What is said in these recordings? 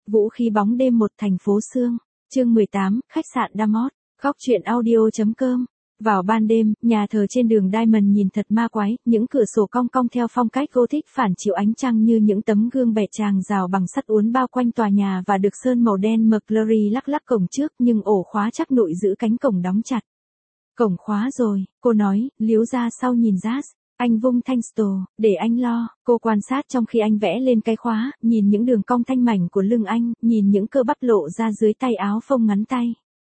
Vũ khí bóng đêm một thành phố xương. Chương 18, khách sạn Damot. Góc truyện audio.com. Vào ban đêm, nhà thờ trên đường Diamond nhìn thật ma quái, những cửa sổ cong cong theo phong cách Gothic phản chiếu ánh trăng như những tấm gương bẻ tràng rào bằng sắt uốn bao quanh tòa nhà và được sơn màu đen McClary lắc lắc cổng trước nhưng ổ khóa chắc nụi giữ cánh cổng đóng chặt. Cổng khóa rồi, cô nói, liếu ra sau nhìn Jas. Anh vung thanh stồ, để anh lo. Cô quan sát trong khi anh vẽ lên cái khóa, nhìn những đường cong thanh mảnh của lưng anh, nhìn những cơ bắp lộ ra dưới tay áo phông ngắn tay.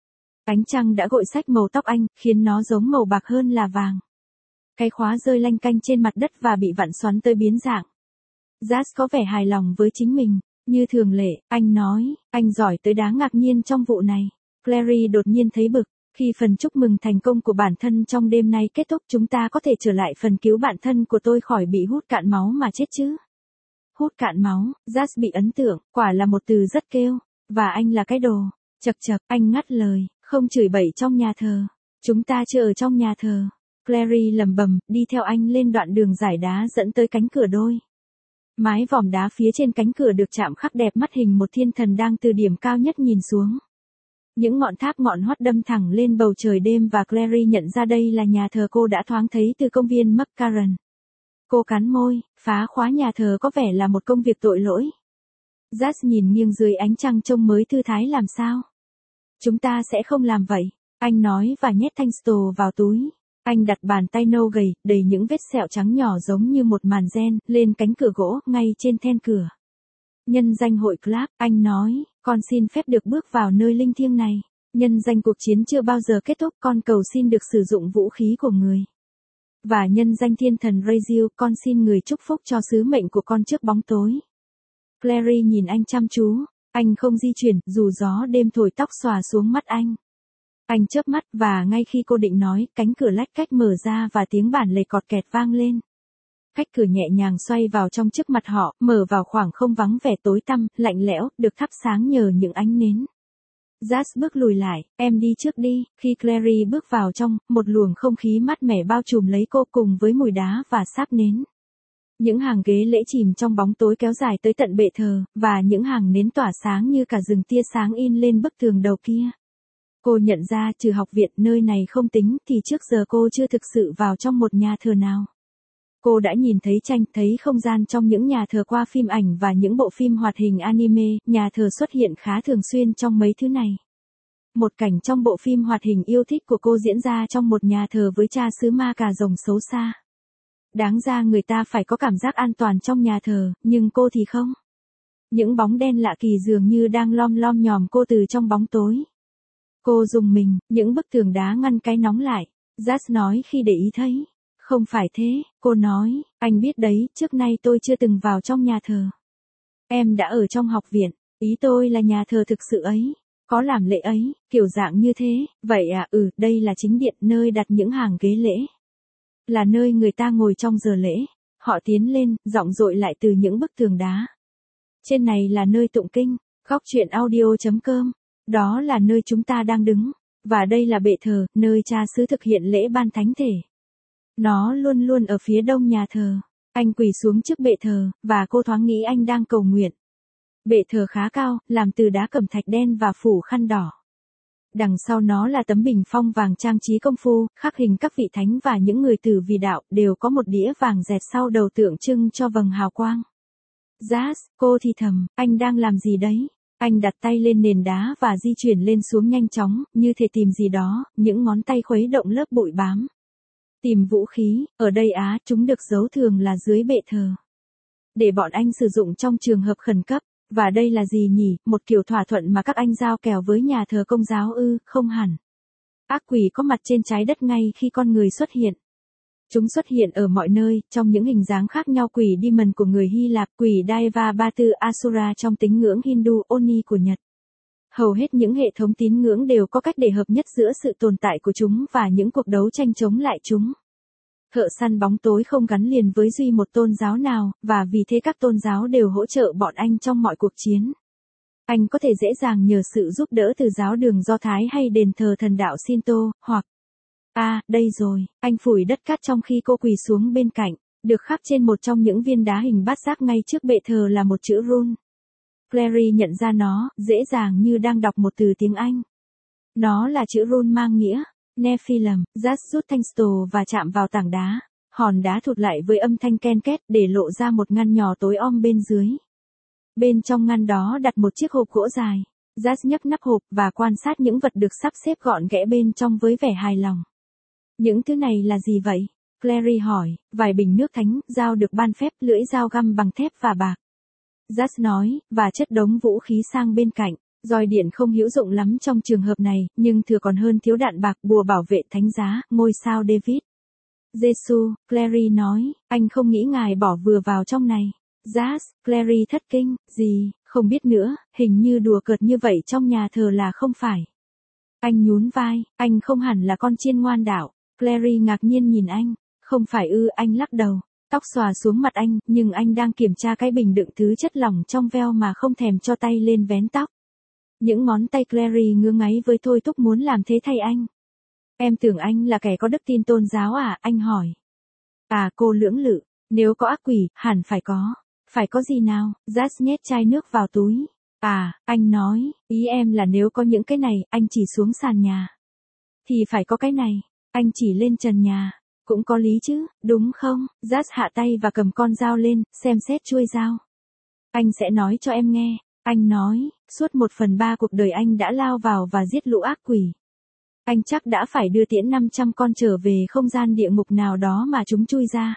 Ánh trăng đã gội sạch màu tóc anh, khiến nó giống màu bạc hơn là vàng. Cái khóa rơi lanh canh trên mặt đất và bị vặn xoắn tới biến dạng. Jas có vẻ hài lòng với chính mình. Như thường lệ, anh nói, anh giỏi tới đáng ngạc nhiên trong vụ này. Clary đột nhiên thấy bực. Khi phần chúc mừng thành công của bản thân trong đêm nay kết thúc, chúng ta có thể trở lại phần cứu bản thân của tôi khỏi bị hút cạn máu mà chết chứ. Hút cạn máu, Jas bị ấn tượng, quả là một từ rất kêu. Và anh là cái đồ. Chậc chậc, anh ngắt lời, không chửi bậy trong nhà thờ. Chúng ta chưa ở trong nhà thờ. Clary lẩm bẩm, đi theo anh lên đoạn đường giải đá dẫn tới cánh cửa đôi. Mái vòm đá phía trên cánh cửa được chạm khắc đẹp mắt hình một thiên thần đang từ điểm cao nhất nhìn xuống. Những ngọn tháp ngọn hoắt đâm thẳng lên bầu trời đêm và Clary nhận ra đây là nhà thờ cô đã thoáng thấy từ công viên McCarran. Cô cắn môi, phá khóa nhà thờ có vẻ là một công việc tội lỗi. Jas nhìn nghiêng dưới ánh trăng trông mới thư thái làm sao. Chúng ta sẽ không làm vậy, anh nói và nhét thanh stồ vào túi. Anh đặt bàn tay nâu gầy, đầy những vết sẹo trắng nhỏ giống như một màn gen, lên cánh cửa gỗ, ngay trên then cửa. Nhân danh hội Clark, anh nói, con xin phép được bước vào nơi linh thiêng này. Nhân danh cuộc chiến chưa bao giờ kết thúc, con cầu xin được sử dụng vũ khí của người. Và nhân danh thiên thần Raziel, con xin người chúc phúc cho sứ mệnh của con trước bóng tối. Clary nhìn anh chăm chú, anh không di chuyển, dù gió đêm thổi tóc xòa xuống mắt anh. Anh chớp mắt và ngay khi cô định nói, cánh cửa lách cách mở ra và tiếng bản lề cọt kẹt vang lên. Cách cửa nhẹ nhàng xoay vào trong trước mặt họ, mở vào khoảng không vắng vẻ tối tăm, lạnh lẽo, được thắp sáng nhờ những ánh nến. Jas bước lùi lại, em đi trước đi. Khi Clary bước vào trong, một luồng không khí mát mẻ bao trùm lấy cô cùng với mùi đá và sáp nến. Những hàng ghế lễ chìm trong bóng tối kéo dài tới tận bệ thờ, và những hàng nến tỏa sáng như cả rừng tia sáng in lên bức tường đầu kia. Cô nhận ra trừ học viện nơi này không tính thì trước giờ cô chưa thực sự vào trong một nhà thờ nào. Cô đã nhìn thấy tranh, thấy không gian trong những nhà thờ qua phim ảnh và những bộ phim hoạt hình anime, nhà thờ xuất hiện khá thường xuyên trong mấy thứ này. Một cảnh trong bộ phim hoạt hình yêu thích của cô diễn ra trong một nhà thờ với cha xứ ma cà rồng xấu xa. Đáng ra người ta phải có cảm giác an toàn trong nhà thờ, nhưng cô thì không. Những bóng đen lạ kỳ dường như đang lom lom nhòm cô từ trong bóng tối. Cô rùng mình, những bức tường đá ngăn cái nóng lại. Jas nói khi để ý thấy. Không phải thế, cô nói, anh biết đấy, trước nay tôi chưa từng vào trong nhà thờ. Em đã ở trong học viện, ý tôi là nhà thờ thực sự ấy, có làm lễ ấy, kiểu dạng như thế, vậy à, đây là chính điện nơi đặt những hàng ghế lễ. Là nơi người ta ngồi trong giờ lễ, họ tiến lên, giọng dội lại từ những bức tường đá. Trên này là nơi tụng kinh, góc truyện audio.com, đó là nơi chúng ta đang đứng, và đây là bệ thờ, nơi cha xứ thực hiện lễ ban thánh thể. Nó luôn luôn ở phía đông nhà thờ. Anh quỳ xuống trước bệ thờ, và cô thoáng nghĩ anh đang cầu nguyện. Bệ thờ khá cao, làm từ đá cẩm thạch đen và phủ khăn đỏ. Đằng sau nó là tấm bình phong vàng trang trí công phu, khắc hình các vị thánh và những người tử vì đạo, đều có một đĩa vàng dẹt sau đầu tượng trưng cho vầng hào quang. Jas, cô thì thầm, anh đang làm gì đấy? Anh đặt tay lên nền đá và di chuyển lên xuống nhanh chóng, như thể tìm gì đó, những ngón tay khuấy động lớp bụi bám. Tìm vũ khí, ở đây chúng được giấu thường là dưới bệ thờ. Để bọn anh sử dụng trong trường hợp khẩn cấp, và đây là gì nhỉ, một kiểu thỏa thuận mà các anh giao kèo với nhà thờ Công giáo không hẳn. Ác quỷ có mặt trên trái đất ngay khi con người xuất hiện. Chúng xuất hiện ở mọi nơi, trong những hình dáng khác nhau, quỷ Demon của người Hy Lạp, quỷ Daiva Ba Tư Asura trong tín ngưỡng Hindu, Oni của Nhật. Hầu hết những hệ thống tín ngưỡng đều có cách để hợp nhất giữa sự tồn tại của chúng và những cuộc đấu tranh chống lại chúng. Thợ săn bóng tối không gắn liền với duy một tôn giáo nào, và vì thế các tôn giáo đều hỗ trợ bọn anh trong mọi cuộc chiến. Anh có thể dễ dàng nhờ sự giúp đỡ từ giáo đường Do Thái hay đền thờ thần đạo Shinto, hoặc... đây rồi, anh phủi đất cát trong khi cô quỳ xuống bên cạnh, được khắc trên một trong những viên đá hình bát giác ngay trước bệ thờ là một chữ rune. Clary nhận ra nó, dễ dàng như đang đọc một từ tiếng Anh. Nó là chữ rune mang nghĩa Nephilim. Jas rút thanh stồ và chạm vào tảng đá. Hòn đá thụt lại với âm thanh ken két để lộ ra một ngăn nhỏ tối om bên dưới. Bên trong ngăn đó đặt một chiếc hộp gỗ dài. Jas nhấc nắp hộp và quan sát những vật được sắp xếp gọn ghẽ bên trong với vẻ hài lòng. Những thứ này là gì vậy? Clary hỏi. Vài bình nước thánh, dao được ban phép, lưỡi dao găm bằng thép và bạc. Jas nói, và chất đống vũ khí sang bên cạnh. Roi điện không hữu dụng lắm trong trường hợp này, nhưng thừa còn hơn thiếu đạn bạc, bùa bảo vệ thánh giá, ngôi sao David. Giê-xu, Clary nói, anh không nghĩ ngài bỏ vừa vào trong này. Jas, Clary thất kinh, gì, không biết nữa, hình như đùa cợt như vậy trong nhà thờ là không phải. Anh nhún vai, anh không hẳn là con chiên ngoan đạo. Clary ngạc nhiên nhìn anh, không phải ư, anh lắc đầu. Tóc xòa xuống mặt anh, nhưng anh đang kiểm tra cái bình đựng thứ chất lỏng trong veo mà không thèm cho tay lên vén tóc. Những ngón tay Clary ngứa ngáy với thôi thúc muốn làm thế thay anh. Em tưởng anh là kẻ có đức tin tôn giáo à, anh hỏi. À, cô lưỡng lự, nếu có ác quỷ, hẳn phải có. Phải có gì nào? Jas nhét chai nước vào túi. À, anh nói, ý em là nếu có những cái này, anh chỉ xuống sàn nhà. Thì phải có cái này, anh chỉ lên trần nhà. Cũng có lý chứ, đúng không? Jas hạ tay và cầm con dao lên, xem xét chuôi dao. Anh sẽ nói cho em nghe. Anh nói, suốt 1/3 cuộc đời anh đã lao vào và giết lũ ác quỷ. Anh chắc đã phải đưa tiễn 500 con trở về không gian địa ngục nào đó mà chúng chui ra.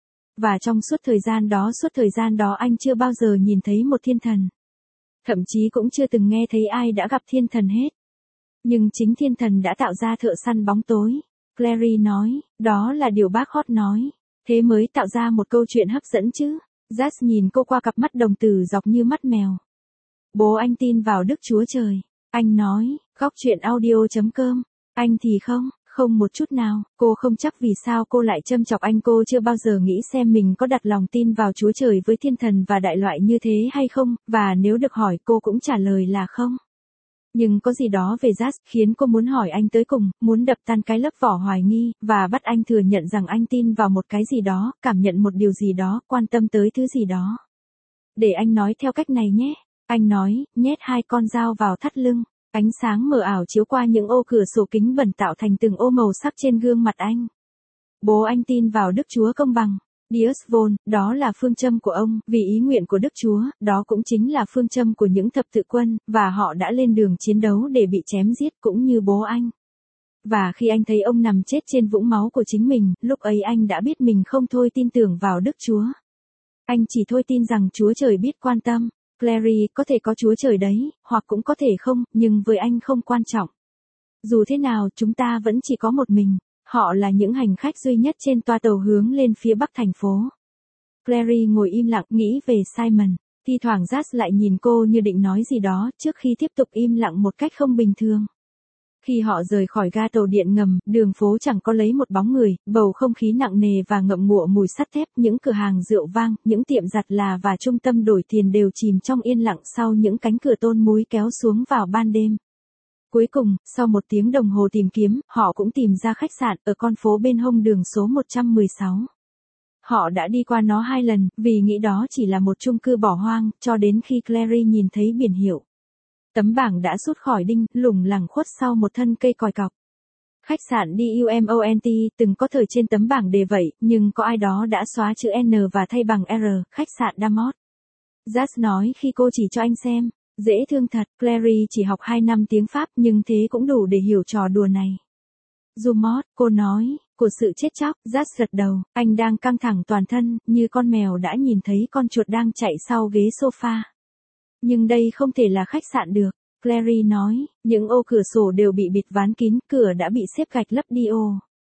Và trong suốt thời gian đó anh chưa bao giờ nhìn thấy một thiên thần. Thậm chí cũng chưa từng nghe thấy ai đã gặp thiên thần hết. Nhưng chính thiên thần đã tạo ra thợ săn bóng tối. Clary nói, đó là điều bác Hot nói. Thế mới tạo ra một câu chuyện hấp dẫn chứ. Jas nhìn cô qua cặp mắt đồng tử dọc như mắt mèo. Bố anh tin vào Đức Chúa Trời. Anh nói, góc chuyện audio.com. Anh thì không một chút nào. Cô không chắc vì sao cô lại châm chọc anh. Cô chưa bao giờ nghĩ xem mình có đặt lòng tin vào Chúa Trời với thiên thần và đại loại như thế hay không, và nếu được hỏi cô cũng trả lời là không. Nhưng có gì đó về Jas khiến cô muốn hỏi anh tới cùng, muốn đập tan cái lớp vỏ hoài nghi, và bắt anh thừa nhận rằng anh tin vào một cái gì đó, cảm nhận một điều gì đó, quan tâm tới thứ gì đó. Để anh nói theo cách này nhé. Anh nói, nhét 2 con dao vào thắt lưng. Ánh sáng mờ ảo chiếu qua những ô cửa sổ kính bẩn tạo thành từng ô màu sắc trên gương mặt anh. Bố anh tin vào Đức Chúa công bằng. Deus Von, đó là phương châm của ông, vì ý nguyện của Đức Chúa, đó cũng chính là phương châm của những thập tự quân, và họ đã lên đường chiến đấu để bị chém giết cũng như bố anh. Và khi anh thấy ông nằm chết trên vũng máu của chính mình, lúc ấy anh đã biết mình không thôi tin tưởng vào Đức Chúa. Anh chỉ thôi tin rằng Chúa Trời biết quan tâm. Clary, có thể có Chúa Trời đấy, hoặc cũng có thể không, nhưng với anh không quan trọng. Dù thế nào, chúng ta vẫn chỉ có một mình. Họ là những hành khách duy nhất trên toa tàu hướng lên phía bắc thành phố. Clary ngồi im lặng nghĩ về Simon. Thi thoảng Jas lại nhìn cô như định nói gì đó trước khi tiếp tục im lặng một cách không bình thường. Khi họ rời khỏi ga tàu điện ngầm, đường phố chẳng có lấy một bóng người, bầu không khí nặng nề và ngậm ngụa mùi sắt thép, những cửa hàng rượu vang, những tiệm giặt là và trung tâm đổi tiền đều chìm trong yên lặng sau những cánh cửa tôn múi kéo xuống vào ban đêm. Cuối cùng, sau một tiếng đồng hồ tìm kiếm, họ cũng tìm ra khách sạn ở con phố bên hông đường số 116. Họ đã đi qua nó 2 lần, vì nghĩ đó chỉ là một chung cư bỏ hoang, cho đến khi Clary nhìn thấy biển hiệu. Tấm bảng đã rút khỏi đinh, lủng lẳng khuất sau một thân cây còi cọc. Khách sạn DUMONT từng có thời trên tấm bảng đề vậy, nhưng có ai đó đã xóa chữ N và thay bằng R, khách sạn Damot. Jas nói khi cô chỉ cho anh xem. Dễ thương thật, Clary chỉ học 2 năm tiếng Pháp nhưng thế cũng đủ để hiểu trò đùa này. Dumont, cô nói, của sự chết chóc. Jas gật đầu, anh đang căng thẳng toàn thân, như con mèo đã nhìn thấy con chuột đang chạy sau ghế sofa. Nhưng đây không thể là khách sạn được. Clary nói, những ô cửa sổ đều bị bịt ván kín, cửa đã bị xếp gạch lấp đi ô.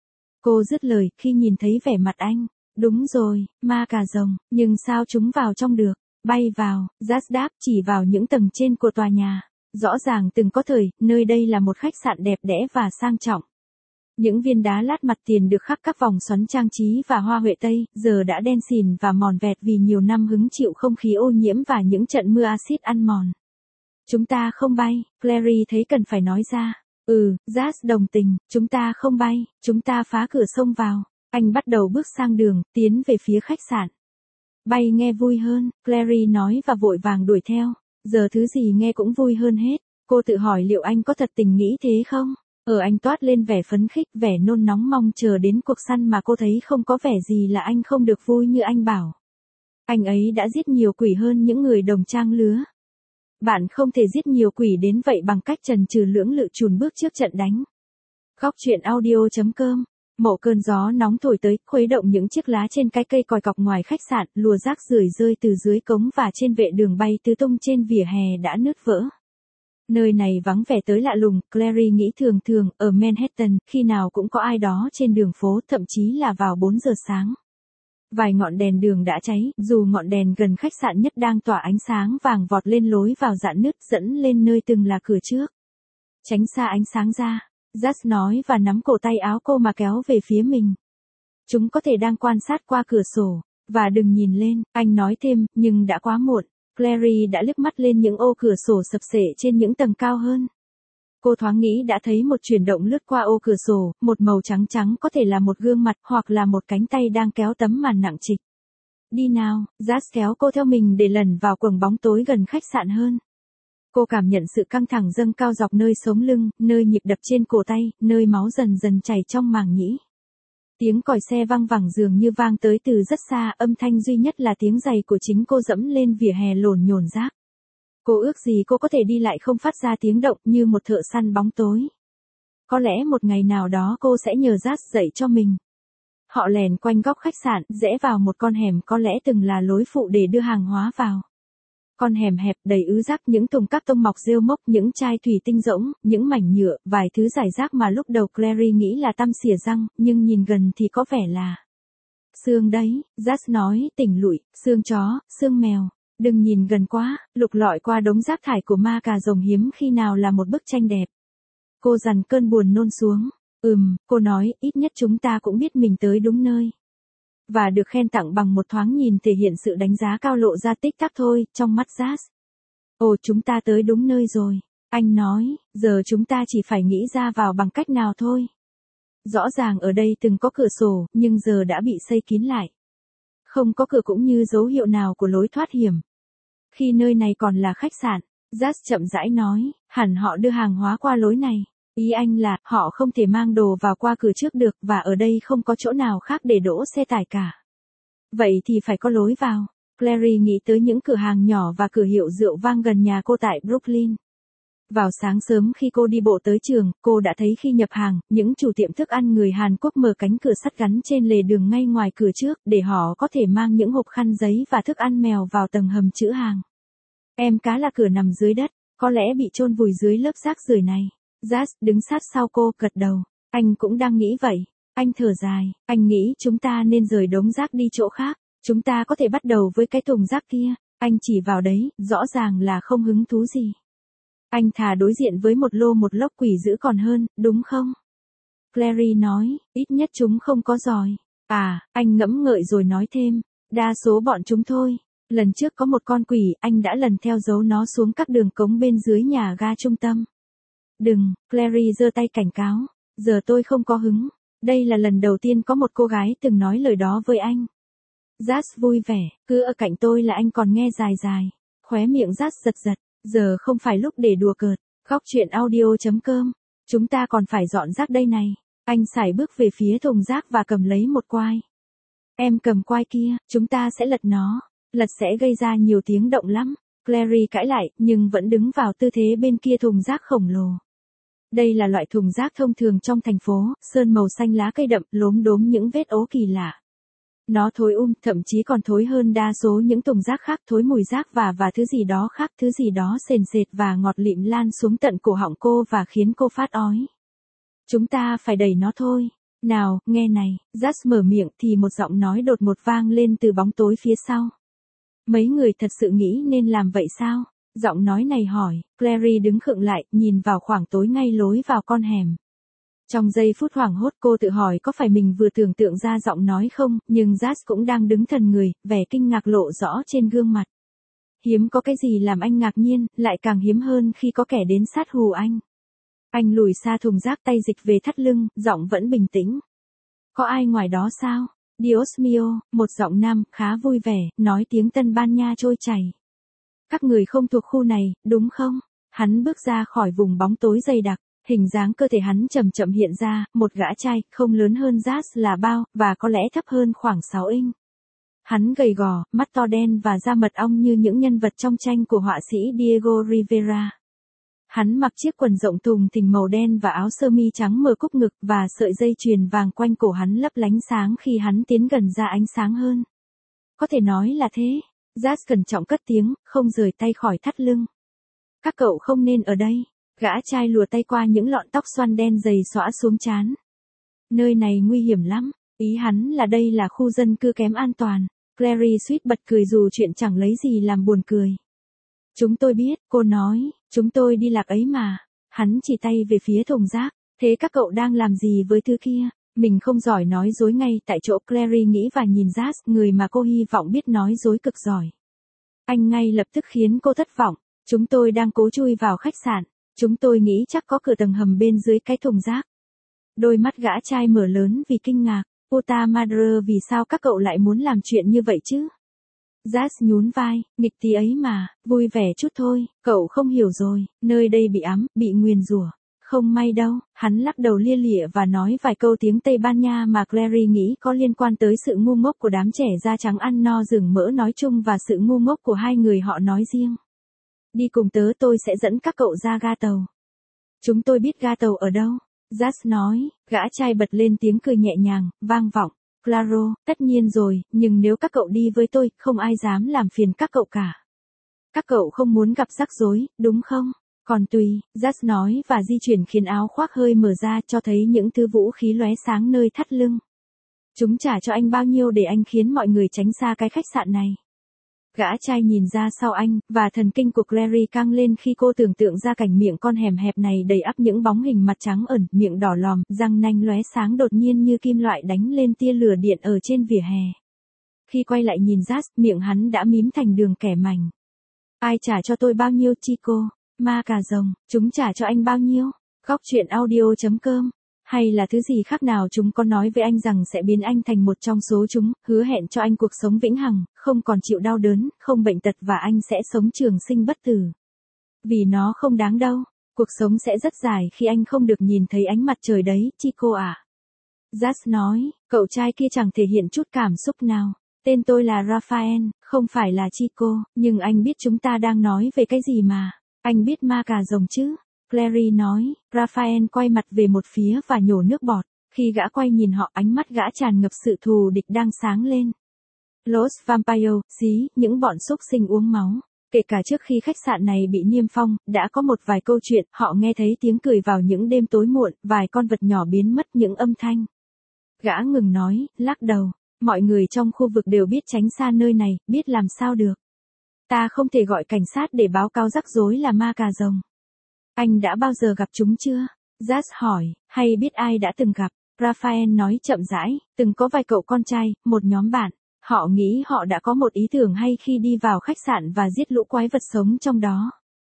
Cô dứt lời khi nhìn thấy vẻ mặt anh. Đúng rồi, ma cà rồng, nhưng sao chúng vào trong được? Bay vào, Jas đáp chỉ vào những tầng trên của tòa nhà. Rõ ràng từng có thời, nơi đây là một khách sạn đẹp đẽ và sang trọng. Những viên đá lát mặt tiền được khắc các vòng xoắn trang trí và hoa huệ tây, giờ đã đen xìn và mòn vẹt vì nhiều năm hứng chịu không khí ô nhiễm và những trận mưa axit ăn mòn. Chúng ta không bay, Clary thấy cần phải nói ra. Jas đồng tình, chúng ta không bay, chúng ta phá cửa sông vào. Anh bắt đầu bước sang đường, tiến về phía khách sạn. Bay nghe vui hơn, Clary nói và vội vàng đuổi theo. Giờ thứ gì nghe cũng vui hơn hết. Cô tự hỏi liệu anh có thật tình nghĩ thế không? Anh toát lên vẻ phấn khích, vẻ nôn nóng mong chờ đến cuộc săn mà cô thấy không có vẻ gì là anh không được vui như anh bảo. Anh ấy đã giết nhiều quỷ hơn những người đồng trang lứa. Bạn không thể giết nhiều quỷ đến vậy bằng cách chần chừ lưỡng lự chùn bước trước trận đánh. Góc truyện audio.com. Một cơn gió nóng thổi tới, khuấy động những chiếc lá trên cái cây còi cọc ngoài khách sạn, lùa rác rưởi rơi từ dưới cống và trên vệ đường bay tứ tung trên vỉa hè đã nứt vỡ. Nơi này vắng vẻ tới lạ lùng, Clary nghĩ thường thường, ở Manhattan, khi nào cũng có ai đó trên đường phố, thậm chí là vào 4 giờ sáng. Vài ngọn đèn đường đã cháy, dù ngọn đèn gần khách sạn nhất đang tỏa ánh sáng vàng vọt lên lối vào rạn nứt dẫn lên nơi từng là cửa trước. Tránh xa ánh sáng ra, Jas nói và nắm cổ tay áo cô mà kéo về phía mình. Chúng có thể đang quan sát qua cửa sổ, và đừng nhìn lên, anh nói thêm, nhưng đã quá muộn. Clary đã liếc mắt lên những ô cửa sổ sập xệ trên những tầng cao hơn. Cô thoáng nghĩ đã thấy một chuyển động lướt qua ô cửa sổ, một màu trắng trắng có thể là một gương mặt hoặc là một cánh tay đang kéo tấm màn nặng trịch. Đi nào, Jas kéo cô theo mình để lẩn vào quầng bóng tối gần khách sạn hơn. Cô cảm nhận sự căng thẳng dâng cao dọc nơi sống lưng, nơi nhịp đập trên cổ tay, nơi máu dần dần chảy trong màng nhĩ. Tiếng còi xe vang vẳng dường như vang tới từ rất xa, âm thanh duy nhất là tiếng giày của chính cô dẫm lên vỉa hè lổn nhổn rác. Cô ước gì cô có thể đi lại không phát ra tiếng động như một thợ săn bóng tối. Có lẽ một ngày nào đó cô sẽ nhờ Jas dạy cho mình. Họ lèn quanh góc khách sạn, rẽ vào một con hẻm có lẽ từng là lối phụ để đưa hàng hóa vào. Con hẻm hẹp đầy ứ rác, những thùng các tông mọc rêu mốc, những chai thủy tinh rỗng, những mảnh nhựa, vài thứ rải rác mà lúc đầu Clary nghĩ là tăm xỉa răng, nhưng nhìn gần thì có vẻ là xương đấy, Jas nói, tỉnh lụi, xương chó, xương mèo. Đừng nhìn gần quá, lục lọi qua đống rác thải của ma cà rồng hiếm khi nào là một bức tranh đẹp. Cô dằn cơn buồn nôn xuống. Cô nói, ít nhất chúng ta cũng biết mình tới đúng nơi. Và được khen tặng bằng một thoáng nhìn thể hiện sự đánh giá cao lộ ra tích tắc thôi, trong mắt Jas. Ồ, chúng ta tới đúng nơi rồi. Anh nói, giờ chúng ta chỉ phải nghĩ ra vào bằng cách nào thôi. Rõ ràng ở đây từng có cửa sổ, nhưng giờ đã bị xây kín lại. Không có cửa cũng như dấu hiệu nào của lối thoát hiểm. Khi nơi này còn là khách sạn, Jas chậm rãi nói, hẳn họ đưa hàng hóa qua lối này. Ý anh là, họ không thể mang đồ vào qua cửa trước được, và ở đây không có chỗ nào khác để đỗ xe tải cả. Vậy thì phải có lối vào. Clary nghĩ tới những cửa hàng nhỏ và cửa hiệu rượu vang gần nhà cô tại Brooklyn. Vào sáng sớm khi cô đi bộ tới trường, cô đã thấy khi nhập hàng, những chủ tiệm thức ăn người Hàn Quốc mở cánh cửa sắt gắn trên lề đường ngay ngoài cửa trước, để họ có thể mang những hộp khăn giấy và thức ăn mèo vào tầng hầm trữ hàng. Em cá là cửa nằm dưới đất, có lẽ bị chôn vùi dưới lớp rác rưởi này. Jas đứng sát sau cô, gật đầu. Anh cũng đang nghĩ vậy. Anh thở dài, anh nghĩ chúng ta nên rời đống rác đi chỗ khác. Chúng ta có thể bắt đầu với cái thùng rác kia. Anh chỉ vào đấy, rõ ràng là không hứng thú gì. Anh thà đối diện với một lốc quỷ dữ còn hơn, đúng không? Clary nói, ít nhất chúng không có giòi. Anh ngẫm ngợi rồi nói thêm, đa số bọn chúng thôi. Lần trước có một con quỷ, anh đã lần theo dấu nó xuống các đường cống bên dưới nhà ga trung tâm. Đừng, Clary giơ tay cảnh cáo. Giờ tôi không có hứng. Đây là lần đầu tiên có một cô gái từng nói lời đó với anh. Jas vui vẻ, cứ ở cạnh tôi là anh còn nghe dài dài. Khóe miệng Jas giật giật. Giờ không phải lúc để đùa cợt. Góc truyện audio.com. Chúng ta còn phải dọn rác đây này. Anh sải bước về phía thùng rác và cầm lấy một quai. Em cầm quai kia, chúng ta sẽ lật nó. Lật sẽ gây ra nhiều tiếng động lắm. Clary cãi lại, nhưng vẫn đứng vào tư thế bên kia thùng rác khổng lồ. Đây là loại thùng rác thông thường trong thành phố, sơn màu xanh lá cây đậm, lốm đốm những vết ố kỳ lạ. Nó thối thậm chí còn thối hơn đa số những thùng rác khác, thối mùi rác và thứ gì đó khác, thứ gì đó sền sệt và ngọt lịm lan xuống tận cổ họng cô và khiến cô phát ói. Chúng ta phải đẩy nó thôi. Nào, nghe này, Jas mở miệng thì một giọng nói đột ngột vang lên từ bóng tối phía sau. Mấy người thật sự nghĩ nên làm vậy sao? Giọng nói này hỏi, Clary đứng khựng lại, nhìn vào khoảng tối ngay lối vào con hẻm. Trong giây phút hoảng hốt cô tự hỏi có phải mình vừa tưởng tượng ra giọng nói không, nhưng Jas cũng đang đứng thần người, vẻ kinh ngạc lộ rõ trên gương mặt. Hiếm có cái gì làm anh ngạc nhiên, lại càng hiếm hơn khi có kẻ đến sát hù anh. Anh lùi xa thùng rác, tay dịch về thắt lưng, giọng vẫn bình tĩnh. Có ai ngoài đó sao? Dios mio, một giọng nam, khá vui vẻ, nói tiếng Tân Ban Nha trôi chảy. Các người không thuộc khu này, đúng không? Hắn bước ra khỏi vùng bóng tối dày đặc, hình dáng cơ thể hắn chậm chậm hiện ra, một gã trai, không lớn hơn Jazz là bao, và có lẽ thấp hơn khoảng 6 inch. Hắn gầy gò, mắt to đen và da mật ong như những nhân vật trong tranh của họa sĩ Diego Rivera. Hắn mặc chiếc quần rộng thùng thình màu đen và áo sơ mi trắng mờ cúc ngực và sợi dây chuyền vàng quanh cổ hắn lấp lánh sáng khi hắn tiến gần ra ánh sáng hơn. Có thể nói là thế. Jazz cẩn trọng cất tiếng, không rời tay khỏi thắt lưng. Các cậu không nên ở đây. Gã trai lùa tay qua những lọn tóc xoăn đen dày xõa xuống trán. Nơi này nguy hiểm lắm. Ý hắn là đây là khu dân cư kém an toàn. Clary suýt bật cười dù chuyện chẳng lấy gì làm buồn cười. Chúng tôi biết, cô nói, chúng tôi đi lạc ấy mà. Hắn chỉ tay về phía thùng rác. Thế các cậu đang làm gì với thứ kia? Mình không giỏi nói dối ngay tại chỗ. Clary nghĩ và nhìn Jazz, người mà cô hy vọng biết nói dối cực giỏi. Anh ngay lập tức khiến cô thất vọng. Chúng tôi đang cố chui vào khách sạn. Chúng tôi nghĩ chắc có cửa tầng hầm bên dưới cái thùng rác. Đôi mắt gã trai mở lớn vì kinh ngạc. Puta madre, vì sao các cậu lại muốn làm chuyện như vậy chứ? Jazz nhún vai, nghịch tí ấy mà, vui vẻ chút thôi, cậu không hiểu rồi, nơi đây bị ám, bị nguyền rủa. Không may đâu, hắn lắc đầu lia lịa và nói vài câu tiếng Tây Ban Nha mà Clary nghĩ có liên quan tới sự ngu ngốc của đám trẻ da trắng ăn no rừng mỡ nói chung và sự ngu ngốc của hai người họ nói riêng. Đi cùng tớ, tôi sẽ dẫn các cậu ra ga tàu. Chúng tôi biết ga tàu ở đâu. Jazz nói, gã trai bật lên tiếng cười nhẹ nhàng, vang vọng. Claro, tất nhiên rồi, nhưng nếu các cậu đi với tôi, không ai dám làm phiền các cậu cả. Các cậu không muốn gặp rắc rối, đúng không? Còn tùy, Jazz nói và di chuyển khiến áo khoác hơi mở ra cho thấy những thứ vũ khí lóe sáng nơi thắt lưng. Chúng trả cho anh bao nhiêu để anh khiến mọi người tránh xa cái khách sạn này? Gã trai nhìn ra sau anh, và thần kinh của Clary căng lên khi cô tưởng tượng ra cảnh miệng con hẻm hẹp này đầy ắp những bóng hình mặt trắng ẩn, miệng đỏ lòm, răng nanh lóe sáng đột nhiên như kim loại đánh lên tia lửa điện ở trên vỉa hè. Khi quay lại nhìn Jazz, miệng hắn đã mím thành đường kẻ mảnh. Ai trả cho tôi bao nhiêu, Chico? Ma cà rồng, chúng trả cho anh bao nhiêu? Góc truyện audio.com. Hay là thứ gì khác nào chúng có nói với anh rằng sẽ biến anh thành một trong số chúng, hứa hẹn cho anh cuộc sống vĩnh hằng, không còn chịu đau đớn, không bệnh tật và anh sẽ sống trường sinh bất tử. Vì nó không đáng đâu, cuộc sống sẽ rất dài khi anh không được nhìn thấy ánh mặt trời đấy, Chico à. Jazz nói, cậu trai kia chẳng thể hiện chút cảm xúc nào. Tên tôi là Raphael, không phải là Chico, nhưng anh biết chúng ta đang nói về cái gì mà. Anh biết ma cà rồng chứ? Clary nói, Raphael quay mặt về một phía và nhổ nước bọt. Khi gã quay nhìn họ, ánh mắt gã tràn ngập sự thù địch đang sáng lên. Los Vampires, xí, những bọn xúc sinh uống máu. Kể cả trước khi khách sạn này bị niêm phong, đã có một vài câu chuyện, họ nghe thấy tiếng cười vào những đêm tối muộn, vài con vật nhỏ biến mất những âm thanh. Gã ngừng nói, lắc đầu. Mọi người trong khu vực đều biết tránh xa nơi này, biết làm sao được. Ta không thể gọi cảnh sát để báo cáo rắc rối là ma cà rồng. Anh đã bao giờ gặp chúng chưa? Jazz hỏi, hay biết ai đã từng gặp? Raphael nói chậm rãi, từng có vài cậu con trai, một nhóm bạn. Họ nghĩ họ đã có một ý tưởng hay khi đi vào khách sạn và giết lũ quái vật sống trong đó.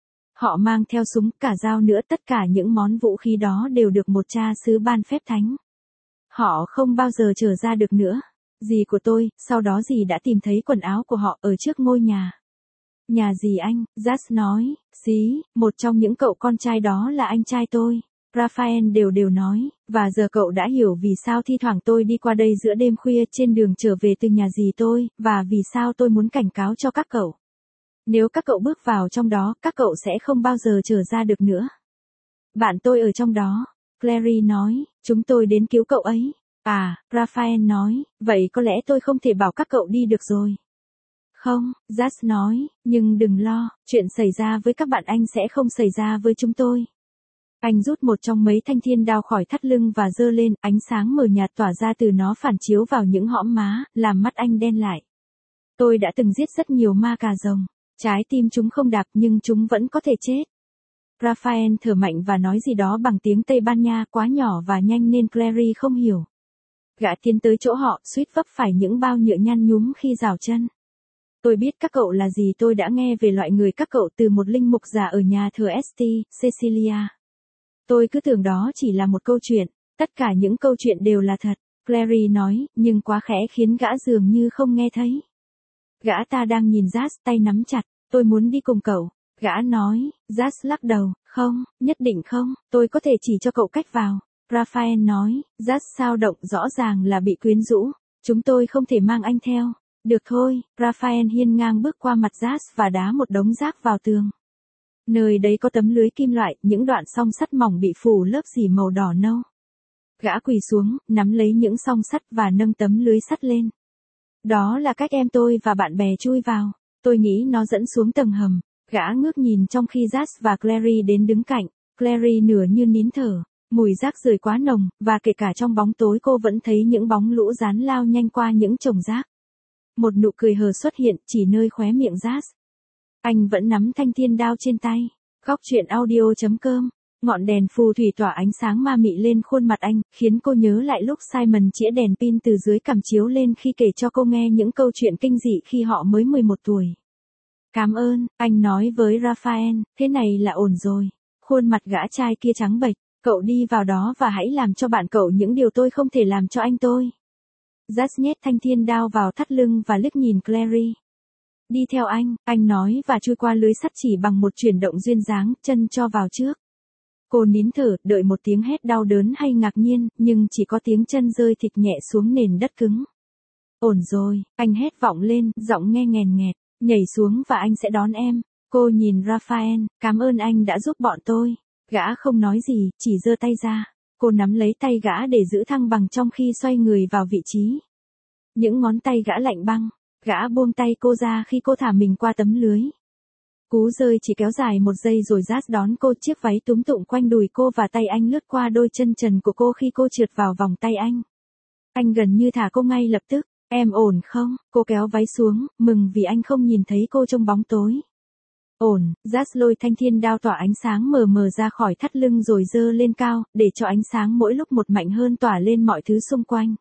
Họ mang theo súng, cả dao nữa, tất cả những món vũ khí đó đều được một cha xứ ban phép thánh. Họ không bao giờ trở ra được nữa. Dì của tôi, sau đó dì đã tìm thấy quần áo của họ ở trước ngôi nhà. Nhà dì anh, Jazz nói, xí, một trong những cậu con trai đó là anh trai tôi. Raphael đều nói, và giờ cậu đã hiểu vì sao thi thoảng tôi đi qua đây giữa đêm khuya trên đường trở về từ nhà dì tôi, và vì sao tôi muốn cảnh cáo cho các cậu. Nếu các cậu bước vào trong đó, các cậu sẽ không bao giờ trở ra được nữa. Bạn tôi ở trong đó, Clary nói, chúng tôi đến cứu cậu ấy. À, Raphael nói, vậy có lẽ tôi không thể bảo các cậu đi được rồi. Không, Jazz nói, nhưng đừng lo, chuyện xảy ra với các bạn anh sẽ không xảy ra với chúng tôi. Anh rút một trong mấy thanh thiên đao khỏi thắt lưng và giơ lên, ánh sáng mờ nhạt tỏa ra từ nó phản chiếu vào những hõm má, làm mắt anh đen lại. Tôi đã từng giết rất nhiều ma cà rồng. Trái tim chúng không đạp nhưng chúng vẫn có thể chết. Raphael thở mạnh và nói gì đó bằng tiếng Tây Ban Nha quá nhỏ và nhanh nên Clary không hiểu. Gã tiến tới chỗ họ, suýt vấp phải những bao nhựa nhăn nhúm khi rào chân. Tôi biết các cậu là gì, tôi đã nghe về loại người các cậu từ một linh mục già ở nhà thờ St. Cecilia. Tôi cứ tưởng đó chỉ là một câu chuyện, tất cả những câu chuyện đều là thật, Clary nói, nhưng quá khẽ khiến gã dường như không nghe thấy. Gã ta đang nhìn Jazz, tay nắm chặt, Tôi muốn đi cùng cậu. Gã nói. Jas lắc đầu. Không, nhất định không, tôi có thể chỉ cho cậu cách vào. Raphael nói. Jas sao động, rõ ràng là bị quyến rũ. Chúng tôi không thể mang anh theo. Được thôi, Raphael hiên ngang bước qua mặt Jas và đá một đống rác vào tường. Nơi đấy có tấm lưới kim loại, những đoạn song sắt mỏng bị phủ lớp xỉ màu đỏ nâu. Gã quỳ xuống, nắm lấy những song sắt và nâng tấm lưới sắt lên. Đó là cách em tôi và bạn bè chui vào. Tôi nghĩ nó dẫn xuống tầng hầm. Gã ngước nhìn trong khi Jas và Clary đến đứng cạnh. Clary nửa như nín thở. Mùi rác rưởi quá nồng, và kể cả trong bóng tối cô vẫn thấy những bóng lũ rán lao nhanh qua những chồng rác. Một nụ cười hờ xuất hiện chỉ nơi khóe miệng Jas. Anh vẫn nắm thanh thiên đao trên tay. Góc truyện audio.com. Ngọn đèn phù thủy tỏa ánh sáng ma mị lên khuôn mặt anh, khiến cô nhớ lại lúc Simon chĩa đèn pin từ dưới cằm chiếu lên khi kể cho cô nghe những câu chuyện kinh dị khi họ mới 11 tuổi. Cảm ơn, anh nói với Raphael, thế này là ổn rồi. Khuôn mặt gã trai kia trắng bệch, cậu đi vào đó và hãy làm cho bạn cậu những điều tôi không thể làm cho anh tôi. Jas nhét thanh thiên đao vào thắt lưng và liếc nhìn Clary. Đi theo anh nói và chui qua lưới sắt chỉ bằng một chuyển động duyên dáng, chân cho vào trước. Cô nín thở, đợi một tiếng hét đau đớn hay ngạc nhiên, nhưng chỉ có tiếng chân rơi thịt nhẹ xuống nền đất cứng. Ổn rồi, anh hét vọng lên, giọng nghe nghèn nghẹt, nhảy xuống và anh sẽ đón em. Cô nhìn Raphael, cảm ơn anh đã giúp bọn tôi. Gã không nói gì, chỉ giơ tay ra. Cô nắm lấy tay gã để giữ thăng bằng trong khi xoay người vào vị trí. Những ngón tay gã lạnh băng. Gã buông tay cô ra khi cô thả mình qua tấm lưới. Cú rơi chỉ kéo dài một giây rồi Jas đón cô, chiếc váy túm tụng quanh đùi cô và tay anh lướt qua đôi chân trần của cô khi cô trượt vào vòng tay anh. Anh gần như thả cô ngay lập tức. Em ổn không? Cô kéo váy xuống, mừng vì anh không nhìn thấy cô trong bóng tối. Ổn, Jas lôi thanh thiên đao tỏa ánh sáng mờ mờ ra khỏi thắt lưng rồi giơ lên cao, để cho ánh sáng mỗi lúc một mạnh hơn tỏa lên mọi thứ xung quanh.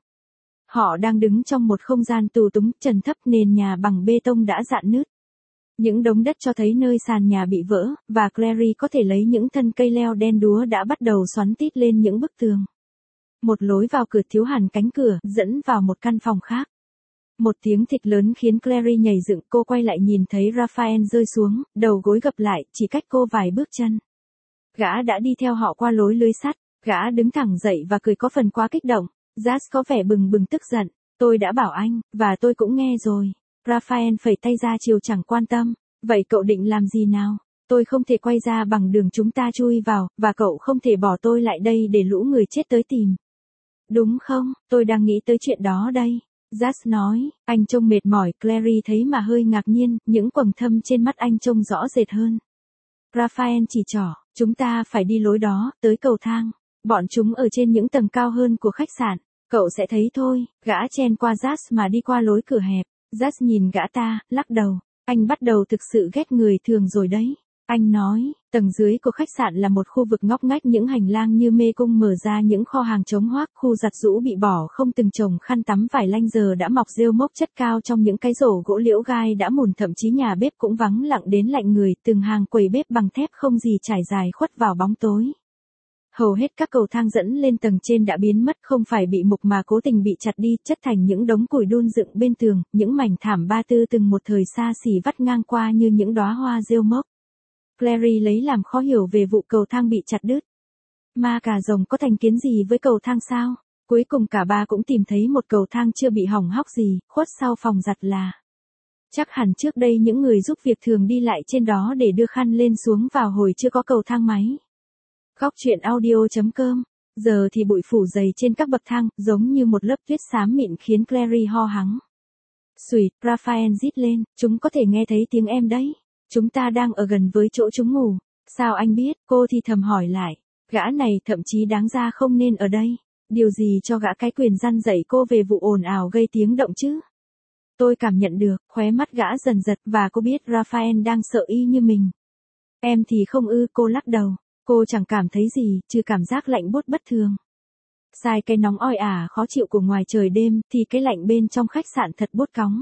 Họ đang đứng trong một không gian tù túng, trần thấp, nền nhà bằng bê tông đã rạn nứt. Những đống đất cho thấy nơi sàn nhà bị vỡ, và Clary có thể lấy những thân cây leo đen đúa đã bắt đầu xoắn tít lên những bức tường. Một lối vào cửa thiếu hẳn cánh cửa, dẫn vào một căn phòng khác. Một tiếng thịch lớn khiến Clary nhảy dựng, cô quay lại nhìn thấy Raphael rơi xuống, đầu gối gập lại, chỉ cách cô vài bước chân. Gã đã đi theo họ qua lối lưới sắt, gã đứng thẳng dậy và cười có phần quá kích động. Jas có vẻ bừng bừng tức giận. Tôi đã bảo anh, và tôi cũng nghe rồi. Raphael phẩy tay ra chiều chẳng quan tâm. Vậy cậu định làm gì nào? Tôi không thể quay ra bằng đường chúng ta chui vào, và cậu không thể bỏ tôi lại đây để lũ người chết tới tìm. Đúng không? Tôi đang nghĩ tới chuyện đó đây. Jas nói, anh trông mệt mỏi. Clary thấy mà hơi ngạc nhiên, những quầng thâm trên mắt anh trông rõ rệt hơn. Raphael chỉ trỏ, chúng ta phải đi lối đó, tới cầu thang. Bọn chúng ở trên những tầng cao hơn của khách sạn. Cậu sẽ thấy thôi. Gã chen qua Jas mà đi qua lối cửa hẹp. Jas nhìn gã ta, lắc đầu. Anh bắt đầu thực sự ghét người thường rồi đấy. Anh nói, tầng dưới của khách sạn là một khu vực ngóc ngách, những hành lang như mê cung mở ra, những kho hàng trống hoác, khu giặt giũ bị bỏ không từng chồng, khăn tắm vải lanh giờ đã mọc rêu mốc chất cao trong những cái rổ gỗ liễu gai đã mùn, thậm chí nhà bếp cũng vắng lặng đến lạnh người, từng hàng quầy bếp bằng thép không gì trải dài khuất vào bóng tối. Hầu hết các cầu thang dẫn lên tầng trên đã biến mất, không phải bị mục mà cố tình bị chặt đi, chất thành những đống củi đun dựng bên tường, những mảnh thảm ba tư từng một thời xa xỉ vắt ngang qua như những đóa hoa rêu mốc. Clary lấy làm khó hiểu về vụ cầu thang bị chặt đứt. Ma cà rồng có thành kiến gì với cầu thang sao? Cuối cùng cả ba cũng tìm thấy một cầu thang chưa bị hỏng hóc gì, khuất sau phòng giặt là. Chắc hẳn trước đây những người giúp việc thường đi lại trên đó để đưa khăn lên xuống vào hồi chưa có cầu thang máy. Góc truyện audio.com. Giờ thì bụi phủ dày trên các bậc thang, giống như một lớp tuyết xám mịn khiến Clary ho hắng. Xùi, Raphael rít lên, chúng có thể nghe thấy tiếng em đấy. Chúng ta đang ở gần với chỗ chúng ngủ. Sao anh biết? Cô thì thầm hỏi lại. Gã này thậm chí đáng ra không nên ở đây. Điều gì cho gã cái quyền răn dạy cô về vụ ồn ào gây tiếng động chứ? Tôi cảm nhận được, khóe mắt gã dần giật, và cô biết Raphael đang sợ y như mình. Em thì không ư, cô lắc đầu. Cô chẳng cảm thấy gì, trừ cảm giác lạnh buốt bất thường. Sai cái nóng oi ả khó chịu của ngoài trời đêm, thì cái lạnh bên trong khách sạn thật buốt cóng.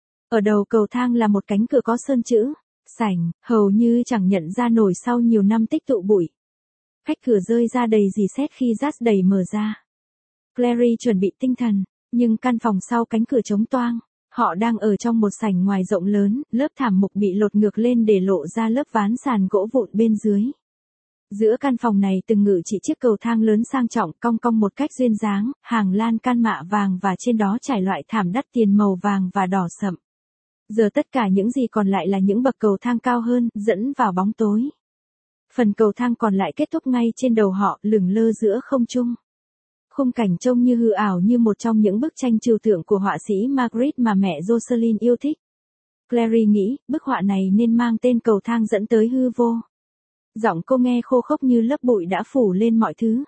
Ở đầu cầu thang là một cánh cửa có sơn chữ, sảnh, hầu như chẳng nhận ra nổi sau nhiều năm tích tụ bụi. Cách cửa rơi ra đầy rỉ sét khi Jas đẩy mở ra. Clary chuẩn bị tinh thần, nhưng căn phòng sau cánh cửa trống toang. Họ đang ở trong một sảnh ngoài rộng lớn, lớp thảm mục bị lột ngược lên để lộ ra lớp ván sàn gỗ vụn bên dưới. Giữa căn phòng này từng ngự trị chiếc cầu thang lớn sang trọng cong cong một cách duyên dáng, hàng lan can mạ vàng và trên đó trải loại thảm đắt tiền màu vàng và đỏ sậm. Giờ tất cả những gì còn lại là những bậc cầu thang cao hơn, dẫn vào bóng tối. Phần cầu thang còn lại kết thúc ngay trên đầu họ, lửng lơ giữa không trung. Khung cảnh trông như hư ảo như một trong những bức tranh trừu tượng của họa sĩ Magritte mà mẹ Jocelyn yêu thích. Clary nghĩ, bức họa này nên mang tên cầu thang dẫn tới hư vô. Giọng cô nghe khô khốc như lớp bụi đã phủ lên mọi thứ.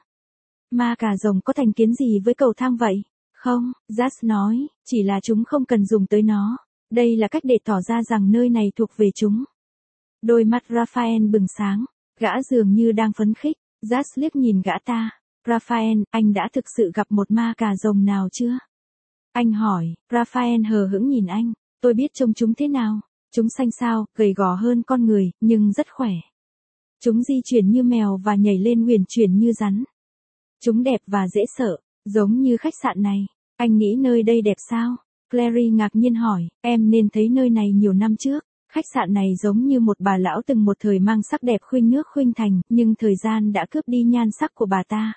Ma cà rồng có thành kiến gì với cầu thang vậy? Không, Jas nói, chỉ là chúng không cần dùng tới nó. Đây là cách để tỏ ra rằng nơi này thuộc về chúng. Đôi mắt Raphael bừng sáng, gã dường như đang phấn khích. Jas liếc nhìn gã ta. Raphael, anh đã thực sự gặp một ma cà rồng nào chưa? Anh hỏi, Raphael hờ hững nhìn anh. Tôi biết trông chúng thế nào. Chúng xanh xao, gầy gò hơn con người, nhưng rất khỏe. Chúng di chuyển như mèo và nhảy lên uyển chuyển như rắn. Chúng đẹp và dễ sợ, giống như khách sạn này. Anh nghĩ nơi đây đẹp sao? Clary ngạc nhiên hỏi, em nên thấy nơi này nhiều năm trước. Khách sạn này giống như một bà lão từng một thời mang sắc đẹp khuynh nước khuynh thành, nhưng thời gian đã cướp đi nhan sắc của bà ta.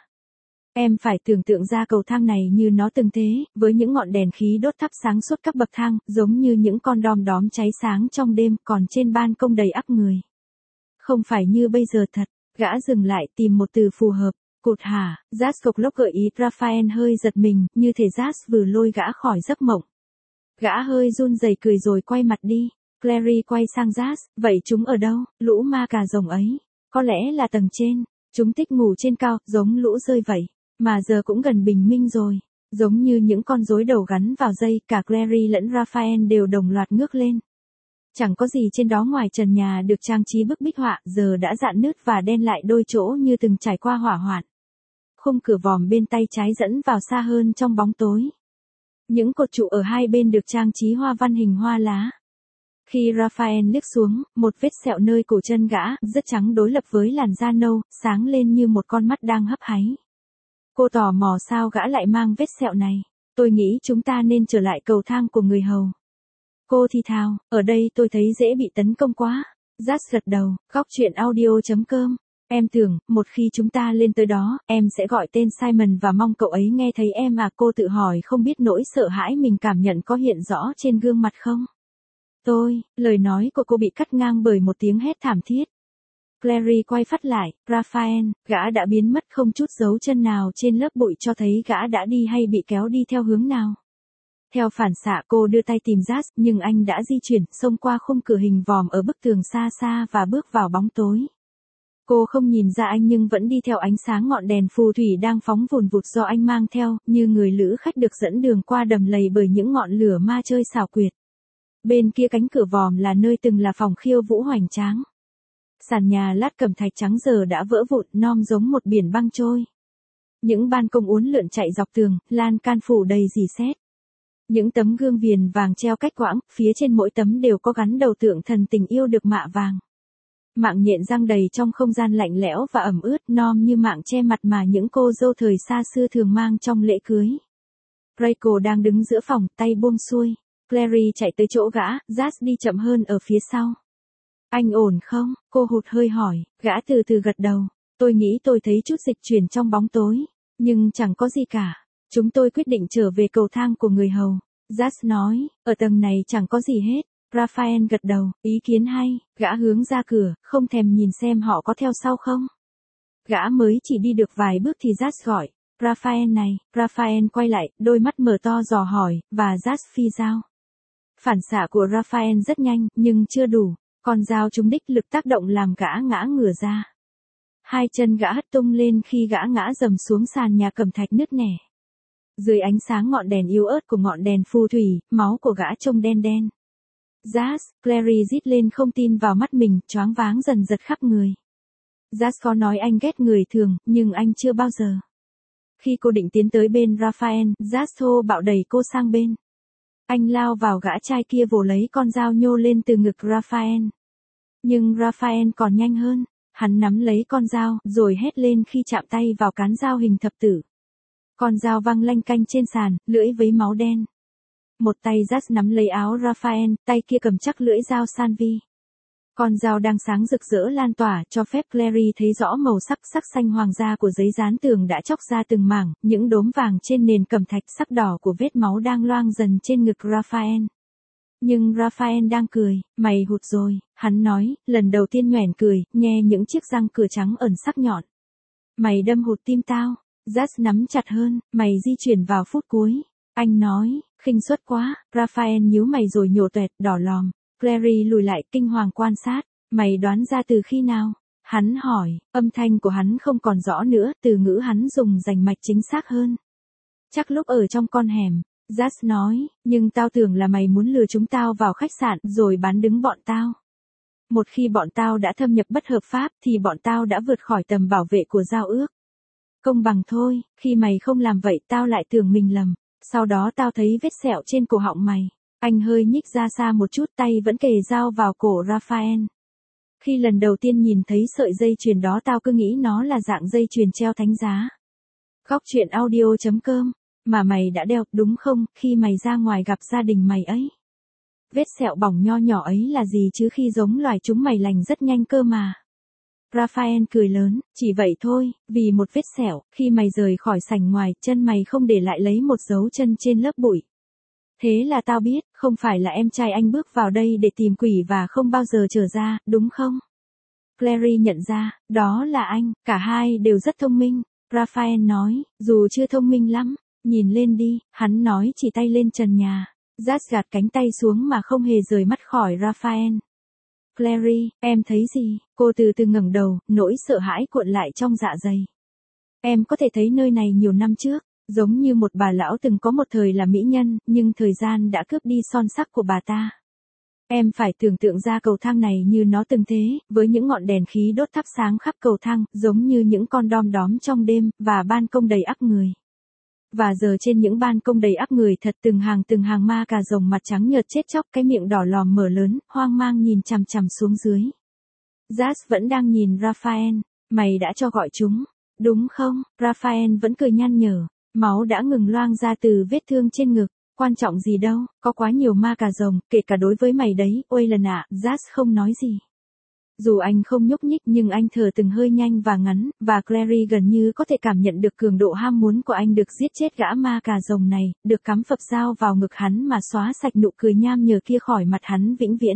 Em phải tưởng tượng ra cầu thang này như nó từng thế, với những ngọn đèn khí đốt thắp sáng suốt các bậc thang, giống như những con đom đóm cháy sáng trong đêm, còn trên ban công đầy ắp người. Không phải như bây giờ thật, gã dừng lại tìm một từ phù hợp. Cụt hả? Jas cộc lốc gợi ý. Raphael hơi giật mình, như thể Jas vừa lôi gã khỏi giấc mộng. Gã hơi run rẩy cười rồi quay mặt đi. Clary quay sang Jas, vậy chúng ở đâu? Lũ ma cà rồng ấy. Có lẽ là tầng trên. Chúng thích ngủ trên cao, giống lũ rơi vậy. Mà giờ cũng gần bình minh rồi. Giống như những con rối đầu gắn vào dây, cả Clary lẫn Raphael đều đồng loạt ngước lên. Chẳng có gì trên đó ngoài trần nhà được trang trí bức bích họa, giờ đã rạn nứt và đen lại đôi chỗ như từng trải qua hỏa hoạn. Khung cửa vòm bên tay trái dẫn vào xa hơn trong bóng tối. Những cột trụ ở hai bên được trang trí hoa văn hình hoa lá. Khi Raphael liếc xuống, một vết sẹo nơi cổ chân gã, rất trắng đối lập với làn da nâu, sáng lên như một con mắt đang hấp háy. Cô tò mò sao gã lại mang vết sẹo này. Tôi nghĩ chúng ta nên trở lại cầu thang của người hầu. Cô thì thào, ở đây tôi thấy dễ bị tấn công quá. Jas gật đầu, góc chuyện audio.com. Em tưởng, một khi chúng ta lên tới đó, em sẽ gọi tên Simon và mong cậu ấy nghe thấy em à. Cô tự hỏi không biết nỗi sợ hãi mình cảm nhận có hiện rõ trên gương mặt không. Lời nói của cô bị cắt ngang bởi một tiếng hét thảm thiết. Clary quay phát lại, Raphael, gã đã biến mất không chút dấu chân nào trên lớp bụi cho thấy gã đã đi hay bị kéo đi theo hướng nào. Theo phản xạ cô đưa tay tìm Jas, nhưng anh đã di chuyển, xông qua khung cửa hình vòm ở bức tường xa xa và bước vào bóng tối. Cô không nhìn ra anh nhưng vẫn đi theo ánh sáng ngọn đèn phù thủy đang phóng vùn vụt do anh mang theo, như người lữ khách được dẫn đường qua đầm lầy bởi những ngọn lửa ma chơi xảo quyệt. Bên kia cánh cửa vòm là nơi từng là phòng khiêu vũ hoành tráng. Sàn nhà lát cẩm thạch trắng giờ đã vỡ vụn, non giống một biển băng trôi. Những ban công uốn lượn chạy dọc tường, lan can phủ đầy rỉ sét. Những tấm gương viền vàng treo cách quãng, phía trên mỗi tấm đều có gắn đầu tượng thần tình yêu được mạ vàng. Mạng nhện răng đầy trong không gian lạnh lẽo và ẩm ướt, non như mạng che mặt mà những cô dâu thời xa xưa thường mang trong lễ cưới. Rachel đang đứng giữa phòng, tay buông xuôi. Clary chạy tới chỗ gã, Jas đi chậm hơn ở phía sau. Anh ổn không? Cô hụt hơi hỏi, gã từ từ gật đầu. Tôi nghĩ tôi thấy chút dịch chuyển trong bóng tối, nhưng chẳng có gì cả. Chúng tôi quyết định trở về cầu thang của người hầu. Jas nói, ở tầng này chẳng có gì hết. Raphael gật đầu, ý kiến hay. Gã hướng ra cửa, không thèm nhìn xem họ có theo sau không. Gã mới chỉ đi được vài bước thì Jas gọi, Raphael này. Raphael quay lại, đôi mắt mở to dò hỏi, và Jas phi dao. Phản xạ của Raphael rất nhanh, nhưng chưa đủ. Con dao trúng đích, lực tác động làm gã ngã ngửa ra. Hai chân gã hất tung lên khi gã ngã dầm xuống sàn nhà cẩm thạch nứt nẻ. Dưới ánh sáng ngọn đèn yếu ớt của ngọn đèn phù thủy, máu của gã trông đen đen. Jas, Clary rít lên không tin vào mắt mình, choáng váng dần giật khắp người. Jas có nói anh ghét người thường, nhưng anh chưa bao giờ. Khi cô định tiến tới bên Raphael, Jas thô bạo đẩy cô sang bên. Anh lao vào gã trai kia vồ lấy con dao nhô lên từ ngực Raphael. Nhưng Raphael còn nhanh hơn. Hắn nắm lấy con dao, rồi hét lên khi chạm tay vào cán dao hình thập tử. Con dao văng lanh canh trên sàn, lưỡi vấy máu đen. Một tay Jazz nắm lấy áo Raphael, tay kia cầm chắc lưỡi dao Sanvi. Con dao đang sáng rực rỡ lan tỏa cho phép Clary thấy rõ màu sắc xanh hoàng gia của giấy dán tường đã chóc ra từng mảng, những đốm vàng trên nền cẩm thạch sắc đỏ của vết máu đang loang dần trên ngực Raphael. Nhưng Raphael đang cười, mày hụt rồi, hắn nói, lần đầu tiên nhoẻn cười, nghe những chiếc răng cửa trắng ẩn sắc nhọn. Mày đâm hụt tim tao. Jazz nắm chặt hơn, mày di chuyển vào phút cuối. Anh nói, khinh suất quá, Raphael nhíu mày rồi nhổ toẹt, đỏ lòm. Clary lùi lại kinh hoàng quan sát, mày đoán ra từ khi nào? Hắn hỏi, âm thanh của hắn không còn rõ nữa, từ ngữ hắn dùng rành mạch chính xác hơn. Chắc lúc ở trong con hẻm, Jazz nói, nhưng tao tưởng là mày muốn lừa chúng tao vào khách sạn rồi bán đứng bọn tao. Một khi bọn tao đã thâm nhập bất hợp pháp thì bọn tao đã vượt khỏi tầm bảo vệ của giao ước. Công bằng thôi, khi mày không làm vậy tao lại tưởng mình lầm. Sau đó tao thấy vết sẹo trên cổ họng mày. Anh hơi nhích ra xa một chút, tay vẫn kề dao vào cổ Raphael. Khi lần đầu tiên nhìn thấy sợi dây chuyền đó tao cứ nghĩ nó là dạng dây chuyền treo thánh giá. Góc truyện audio.com. Mà mày đã đeo, đúng không, khi mày ra ngoài gặp gia đình mày ấy. Vết sẹo bỏng nho nhỏ ấy là gì chứ, khi giống loài chúng mày lành rất nhanh cơ mà. Raphael cười lớn, chỉ vậy thôi, vì một vết sẹo, khi mày rời khỏi sảnh ngoài, chân mày không để lại lấy một dấu chân trên lớp bụi. Thế là tao biết, không phải là em trai anh bước vào đây để tìm quỷ và không bao giờ trở ra, đúng không? Clary nhận ra, đó là anh, cả hai đều rất thông minh. Raphael nói, dù chưa thông minh lắm, nhìn lên đi, hắn nói chỉ tay lên trần nhà. Jazz gạt cánh tay xuống mà không hề rời mắt khỏi Raphael. Clary, em thấy gì? Cô từ từ ngẩng đầu, nỗi sợ hãi cuộn lại trong dạ dày. Em có thể thấy nơi này nhiều năm trước, giống như một bà lão từng có một thời là mỹ nhân, nhưng thời gian đã cướp đi son sắc của bà ta. Em phải tưởng tượng ra cầu thang này như nó từng thế, với những ngọn đèn khí đốt thắp sáng khắp cầu thang, giống như những con đom đóm trong đêm, và ban công đầy ắp người. Và giờ trên những ban công đầy ắp người thật từng hàng ma cà rồng mặt trắng nhợt chết chóc, cái miệng đỏ lòm mở lớn, hoang mang nhìn chằm chằm xuống dưới. Jazz vẫn đang nhìn Raphael, mày đã cho gọi chúng, đúng không? Raphael vẫn cười nhăn nhở, máu đã ngừng loang ra từ vết thương trên ngực, quan trọng gì đâu, có quá nhiều ma cà rồng, kể cả đối với mày đấy, ôi lần ạ, Jazz không nói gì. Dù anh không nhúc nhích nhưng anh thở từng hơi nhanh và ngắn, và Clary gần như có thể cảm nhận được cường độ ham muốn của anh được giết chết gã ma cà rồng này, được cắm phập dao vào ngực hắn mà xóa sạch nụ cười nham nhở kia khỏi mặt hắn vĩnh viễn.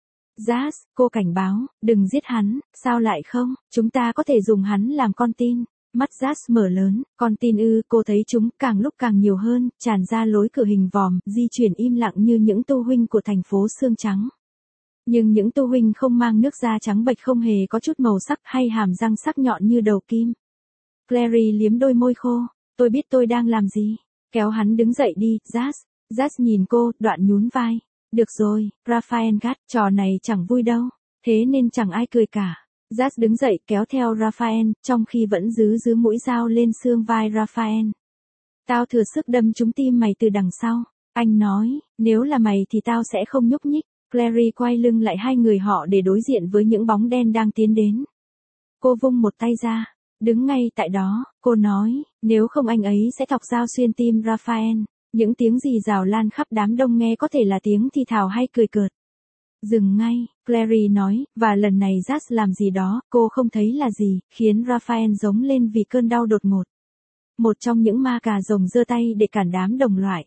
Jazz, cô cảnh báo, đừng giết hắn, sao lại không, chúng ta có thể dùng hắn làm con tin. Mắt Jazz mở lớn, con tin ư, cô thấy chúng càng lúc càng nhiều hơn, tràn ra lối cửa hình vòm, di chuyển im lặng như những tu huynh của thành phố xương trắng. Nhưng những tu huynh không mang nước da trắng bệch, không hề có chút màu sắc hay hàm răng sắc nhọn như đầu kim. Clary liếm đôi môi khô, tôi biết tôi đang làm gì. Kéo hắn đứng dậy đi, Jazz. Jazz nhìn cô, đoạn nhún vai. Được rồi, Raphael gắt, trò này chẳng vui đâu. Thế nên chẳng ai cười cả. Jazz đứng dậy kéo theo Raphael, trong khi vẫn giữ mũi dao lên xương vai Raphael. Tao thừa sức đâm trúng tim mày từ đằng sau. Anh nói, nếu là mày thì tao sẽ không nhúc nhích. Clary quay lưng lại hai người họ để đối diện với những bóng đen đang tiến đến. Cô vung một tay ra, đứng ngay tại đó, cô nói, nếu không anh ấy sẽ thọc dao xuyên tim Raphael. Những tiếng rì rào lan khắp đám đông, nghe có thể là tiếng thì thào hay cười cợt. Dừng ngay, Clary nói, và lần này Jazz làm gì đó, cô không thấy là gì, khiến Raphael giống lên vì cơn đau đột ngột. Một trong những ma cà rồng giơ tay để cản đám đồng loại.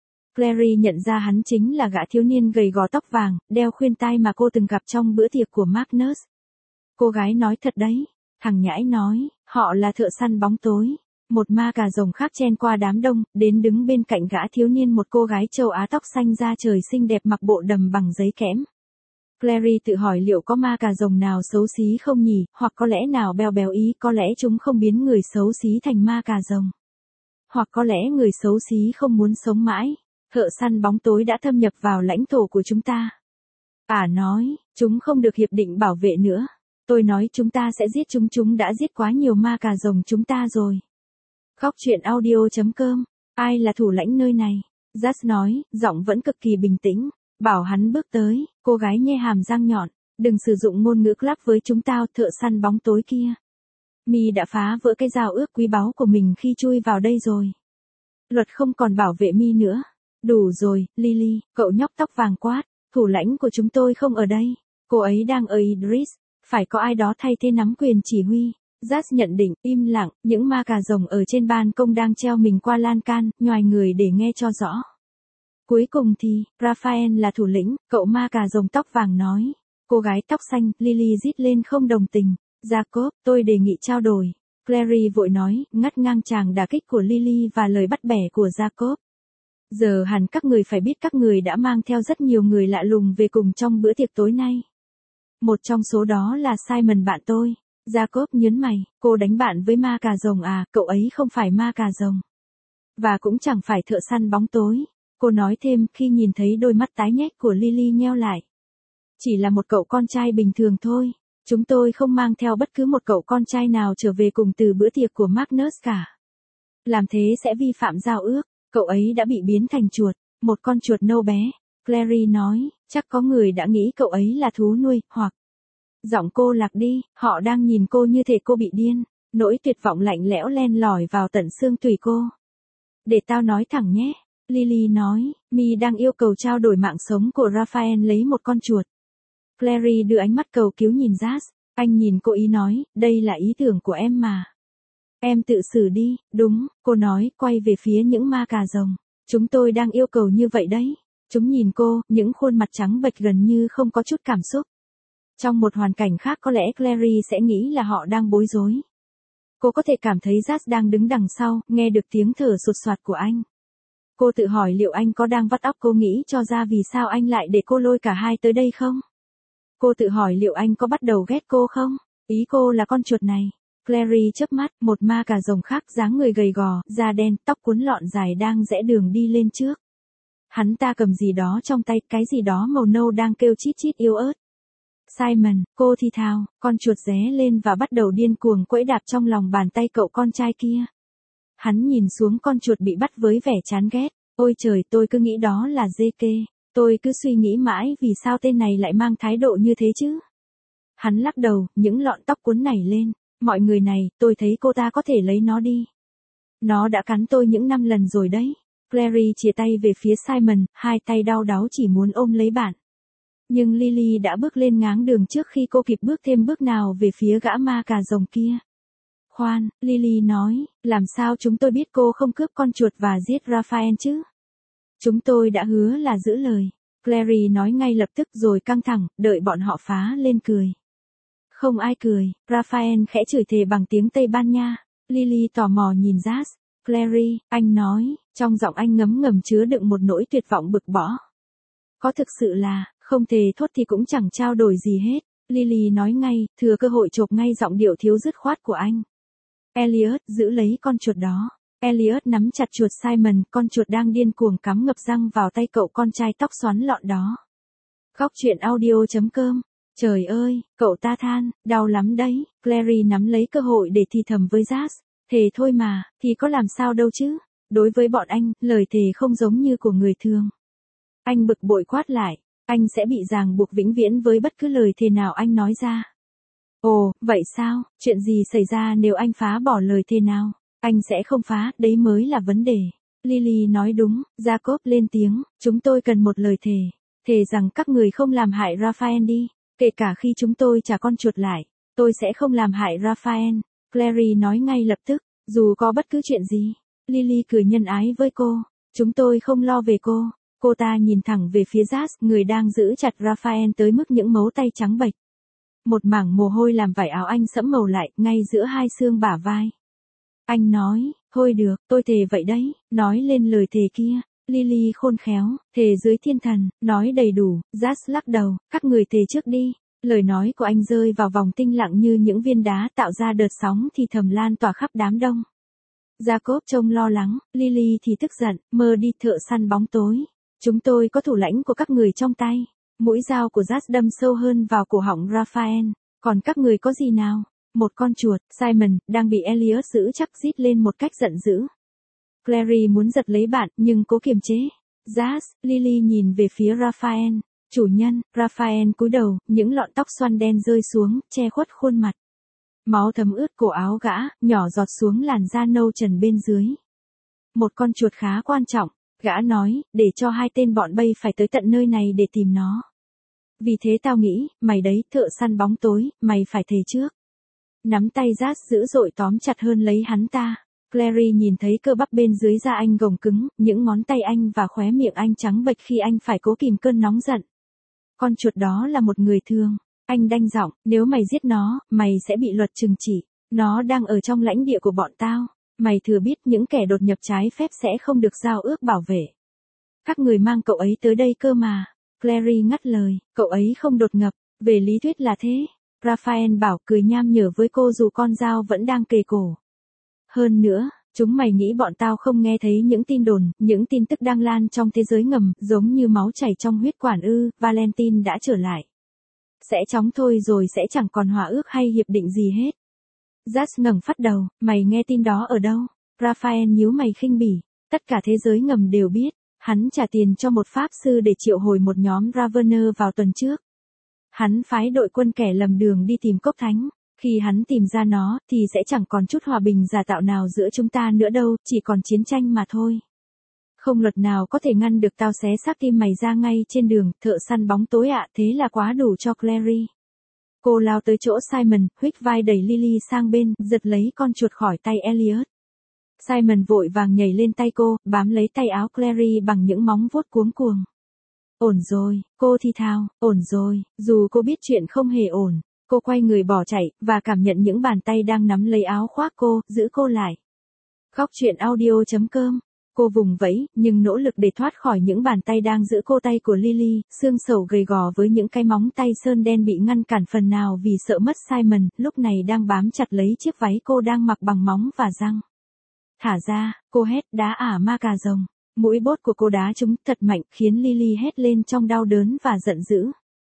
Clary nhận ra hắn chính là gã thiếu niên gầy gò tóc vàng, đeo khuyên tai mà cô từng gặp trong bữa tiệc của Magnus. Cô gái nói thật đấy. Thằng nhãi nói, họ là thợ săn bóng tối. Một ma cà rồng khác chen qua đám đông, đến đứng bên cạnh gã thiếu niên, một cô gái châu Á tóc xanh da trời xinh đẹp mặc bộ đầm bằng giấy kẽm. Clary tự hỏi liệu có ma cà rồng nào xấu xí không nhỉ, hoặc có lẽ nào bèo béo ý, có lẽ chúng không biến người xấu xí thành ma cà rồng. Hoặc có lẽ người xấu xí không muốn sống mãi. Thợ săn bóng tối đã thâm nhập vào lãnh thổ của chúng ta. Nói, chúng không được hiệp định bảo vệ nữa. Tôi nói chúng ta sẽ giết chúng đã giết quá nhiều ma cà rồng chúng ta rồi. Góc truyện audio.com. Ai là thủ lãnh nơi này? Jazz nói, giọng vẫn cực kỳ bình tĩnh. Bảo hắn bước tới, cô gái nhe hàm răng nhọn. Đừng sử dụng ngôn ngữ club với chúng tao, thợ săn bóng tối kia. Mi đã phá vỡ cái giao ước quý báu của mình khi chui vào đây rồi. Luật không còn bảo vệ Mi nữa. Đủ rồi, Lily, cậu nhóc tóc vàng quát, thủ lãnh của chúng tôi không ở đây. Cô ấy đang ở Idris, phải có ai đó thay thế nắm quyền chỉ huy. Jas nhận định, im lặng, những ma cà rồng ở trên ban công đang treo mình qua lan can, nhoài người để nghe cho rõ. Cuối cùng thì, Raphael là thủ lĩnh, cậu ma cà rồng tóc vàng nói. Cô gái tóc xanh, Lily rít lên không đồng tình. Jacob, tôi đề nghị trao đổi. Clary vội nói, ngắt ngang tràng đả kích của Lily và lời bắt bẻ của Jacob. Giờ hẳn các người phải biết các người đã mang theo rất nhiều người lạ lùng về cùng trong bữa tiệc tối nay. Một trong số đó là Simon bạn tôi. Jacob nhớn mày, cô đánh bạn với ma cà rồng à, cậu ấy không phải ma cà rồng. Và cũng chẳng phải thợ săn bóng tối. Cô nói thêm khi nhìn thấy đôi mắt tái nhách của Lily nheo lại. Chỉ là một cậu con trai bình thường thôi. Chúng tôi không mang theo bất cứ một cậu con trai nào trở về cùng từ bữa tiệc của Magnus cả. Làm thế sẽ vi phạm giao ước. Cậu ấy đã bị biến thành chuột, một con chuột nâu bé. Clary nói, chắc có người đã nghĩ cậu ấy là thú nuôi, hoặc... Giọng cô lạc đi, họ đang nhìn cô như thể cô bị điên. Nỗi tuyệt vọng lạnh lẽo len lỏi vào tận xương tủy cô. Để tao nói thẳng nhé. Lily nói, Mi đang yêu cầu trao đổi mạng sống của Raphael lấy một con chuột. Clary đưa ánh mắt cầu cứu nhìn Jas. Anh nhìn cô ý nói, đây là ý tưởng của em mà. Em tự xử đi, đúng, cô nói, quay về phía những ma cà rồng. Chúng tôi đang yêu cầu như vậy đấy. Chúng nhìn cô, những khuôn mặt trắng bệch gần như không có chút cảm xúc. Trong một hoàn cảnh khác có lẽ Clary sẽ nghĩ là họ đang bối rối. Cô có thể cảm thấy Jas đang đứng đằng sau, nghe được tiếng thở sột soạt của anh. Cô tự hỏi liệu anh có đang vắt óc cô nghĩ cho ra vì sao anh lại để cô lôi cả hai tới đây không? Cô tự hỏi liệu anh có bắt đầu ghét cô không? Ý cô là con chuột này. Clary chớp mắt, một ma cà rồng khác dáng người gầy gò, da đen, tóc cuốn lọn dài đang rẽ đường đi lên trước. Hắn ta cầm gì đó trong tay, cái gì đó màu nâu đang kêu chít chít yếu ớt. Simon, cô thì thào, con chuột ré lên và bắt đầu điên cuồng quẫy đạp trong lòng bàn tay cậu con trai kia. Hắn nhìn xuống con chuột bị bắt với vẻ chán ghét. Ôi trời, tôi cứ nghĩ đó là dê kê. Tôi cứ suy nghĩ mãi vì sao tên này lại mang thái độ như thế chứ. Hắn lắc đầu, những lọn tóc cuốn nảy lên. Mọi người này, tôi thấy cô ta có thể lấy nó đi. Nó đã cắn tôi những 5 lần rồi đấy. Clary chìa tay về phía Simon, hai tay đau đáu chỉ muốn ôm lấy bạn. Nhưng Lily đã bước lên ngáng đường trước khi cô kịp bước thêm bước nào về phía gã ma cà rồng kia. Khoan, Lily nói, làm sao chúng tôi biết cô không cướp con chuột và giết Raphael chứ? Chúng tôi đã hứa là giữ lời. Clary nói ngay lập tức rồi căng thẳng, đợi bọn họ phá lên cười. Không ai cười, Raphael khẽ chửi thề bằng tiếng Tây Ban Nha. Lily tò mò nhìn Jas. Clary, anh nói, trong giọng anh ngấm ngầm chứa đựng một nỗi tuyệt vọng bực bõ. Có thực sự là, không thề thốt thì cũng chẳng trao đổi gì hết. Lily nói ngay, thừa cơ hội chộp ngay giọng điệu thiếu dứt khoát của anh. Elliot, giữ lấy con chuột đó. Elliot nắm chặt chuột Simon, con chuột đang điên cuồng cắm ngập răng vào tay cậu con trai tóc xoắn lọn đó. Góc truyện audio.com. Trời ơi, cậu ta than, đau lắm đấy. Clary nắm lấy cơ hội để thì thầm với Jas. Thề thôi mà, thì có làm sao đâu chứ. Đối với bọn anh, lời thề không giống như của người thường. Anh bực bội quát lại, anh sẽ bị ràng buộc vĩnh viễn với bất cứ lời thề nào anh nói ra. Ồ, vậy sao, chuyện gì xảy ra nếu anh phá bỏ lời thề nào? Anh sẽ không phá, đấy mới là vấn đề. Lily nói đúng, Jacob lên tiếng, chúng tôi cần một lời thề. Thề rằng các người không làm hại Raphael đi, kể cả khi chúng tôi trả con chuột lại, tôi sẽ không làm hại Raphael. Clary nói ngay lập tức, dù có bất cứ chuyện gì. Lily cười nhân ái với cô, chúng tôi không lo về cô. Cô ta nhìn thẳng về phía Jas, người đang giữ chặt Raphael tới mức những mấu tay trắng bệch. Một mảng mồ hôi làm vải áo anh sẫm màu lại, ngay giữa hai xương bả vai. Anh nói, thôi được, tôi thề vậy đấy, nói lên lời thề kia. Lily khôn khéo, thề dưới thiên thần, nói đầy đủ. Jas lắc đầu, các người thề trước đi. Lời nói của anh rơi vào vòng tinh lặng như những viên đá tạo ra đợt sóng thì thầm lan tỏa khắp đám đông. Jacob trông lo lắng, Lily thì tức giận, mơ đi thợ săn bóng tối. Chúng tôi có thủ lãnh của các người trong tay. Mũi dao của Jas đâm sâu hơn vào cổ họng Raphael. Còn các người có gì nào? Một con chuột, Simon, đang bị Elliot giữ chắc rít lên một cách giận dữ. Clary muốn giật lấy bạn, nhưng cố kiềm chế. Jas, Lily nhìn về phía Raphael. Chủ nhân, Raphael cúi đầu, những lọn tóc xoăn đen rơi xuống, che khuất khuôn mặt. Máu thấm ướt cổ áo gã, nhỏ giọt xuống làn da nâu trần bên dưới. Một con chuột khá quan trọng, Gã nói, để cho hai tên bọn bay phải tới tận nơi này để tìm nó. Vì thế tao nghĩ, mày đấy, thợ săn bóng tối, mày phải thề trước. Nắm tay Jas dữ dội tóm chặt hơn lấy hắn ta. Clary nhìn thấy cơ bắp bên dưới da anh gồng cứng, những ngón tay anh và khóe miệng anh trắng bệch khi anh phải cố kìm cơn nóng giận. Con chuột đó là một người thường. Anh đanh giọng, nếu mày giết nó, mày sẽ bị luật trừng trị. Nó đang ở trong lãnh địa của bọn tao. Mày thừa biết những kẻ đột nhập trái phép sẽ không được giao ước bảo vệ. Các người mang cậu ấy tới đây cơ mà. Clary ngắt lời, cậu ấy không đột nhập, về lý thuyết là thế. Raphael bảo cười nham nhở với cô dù con dao vẫn đang kề cổ. Hơn nữa, chúng mày nghĩ bọn tao không nghe thấy những tin đồn, những tin tức đang lan trong thế giới ngầm, giống như máu chảy trong huyết quản ư, Valentine đã trở lại. Sẽ chóng thôi rồi sẽ chẳng còn hòa ước hay hiệp định gì hết. Jas ngẩng phát đầu, mày nghe tin đó ở đâu? Raphael nhíu mày khinh bỉ, tất cả thế giới ngầm đều biết, hắn trả tiền cho một pháp sư để triệu hồi một nhóm Ravener vào tuần trước. Hắn phái đội quân kẻ lầm đường đi tìm cốc thánh, khi hắn tìm ra nó thì sẽ chẳng còn chút hòa bình giả tạo nào giữa chúng ta nữa đâu, chỉ còn chiến tranh mà thôi. Không luật nào có thể ngăn được tao xé xác tim mày ra ngay trên đường, thợ săn bóng tối ạ, thế là quá đủ cho Clary. Cô lao tới chỗ Simon, huých vai đẩy Lily sang bên, giật lấy con chuột khỏi tay Elliot. Simon vội vàng nhảy lên tay cô, bám lấy tay áo Clary bằng những móng vuốt cuống cuồng. Ổn rồi, cô thì thào, ổn rồi, dù cô biết chuyện không hề ổn. Cô quay người bỏ chạy, và cảm nhận những bàn tay đang nắm lấy áo khoác cô, giữ cô lại. Khóc chuyện audio.com. Cô vùng vẫy, nhưng nỗ lực để thoát khỏi những bàn tay đang giữ cô tay của Lily, xương sầu gầy gò với những cái móng tay sơn đen bị ngăn cản phần nào vì sợ mất Simon, lúc này đang bám chặt lấy chiếc váy cô đang mặc bằng móng và răng. Thả ra, cô hét, đá ả ma cà rồng. Mũi bốt của cô đá trúng thật mạnh khiến Lily hét lên trong đau đớn và giận dữ.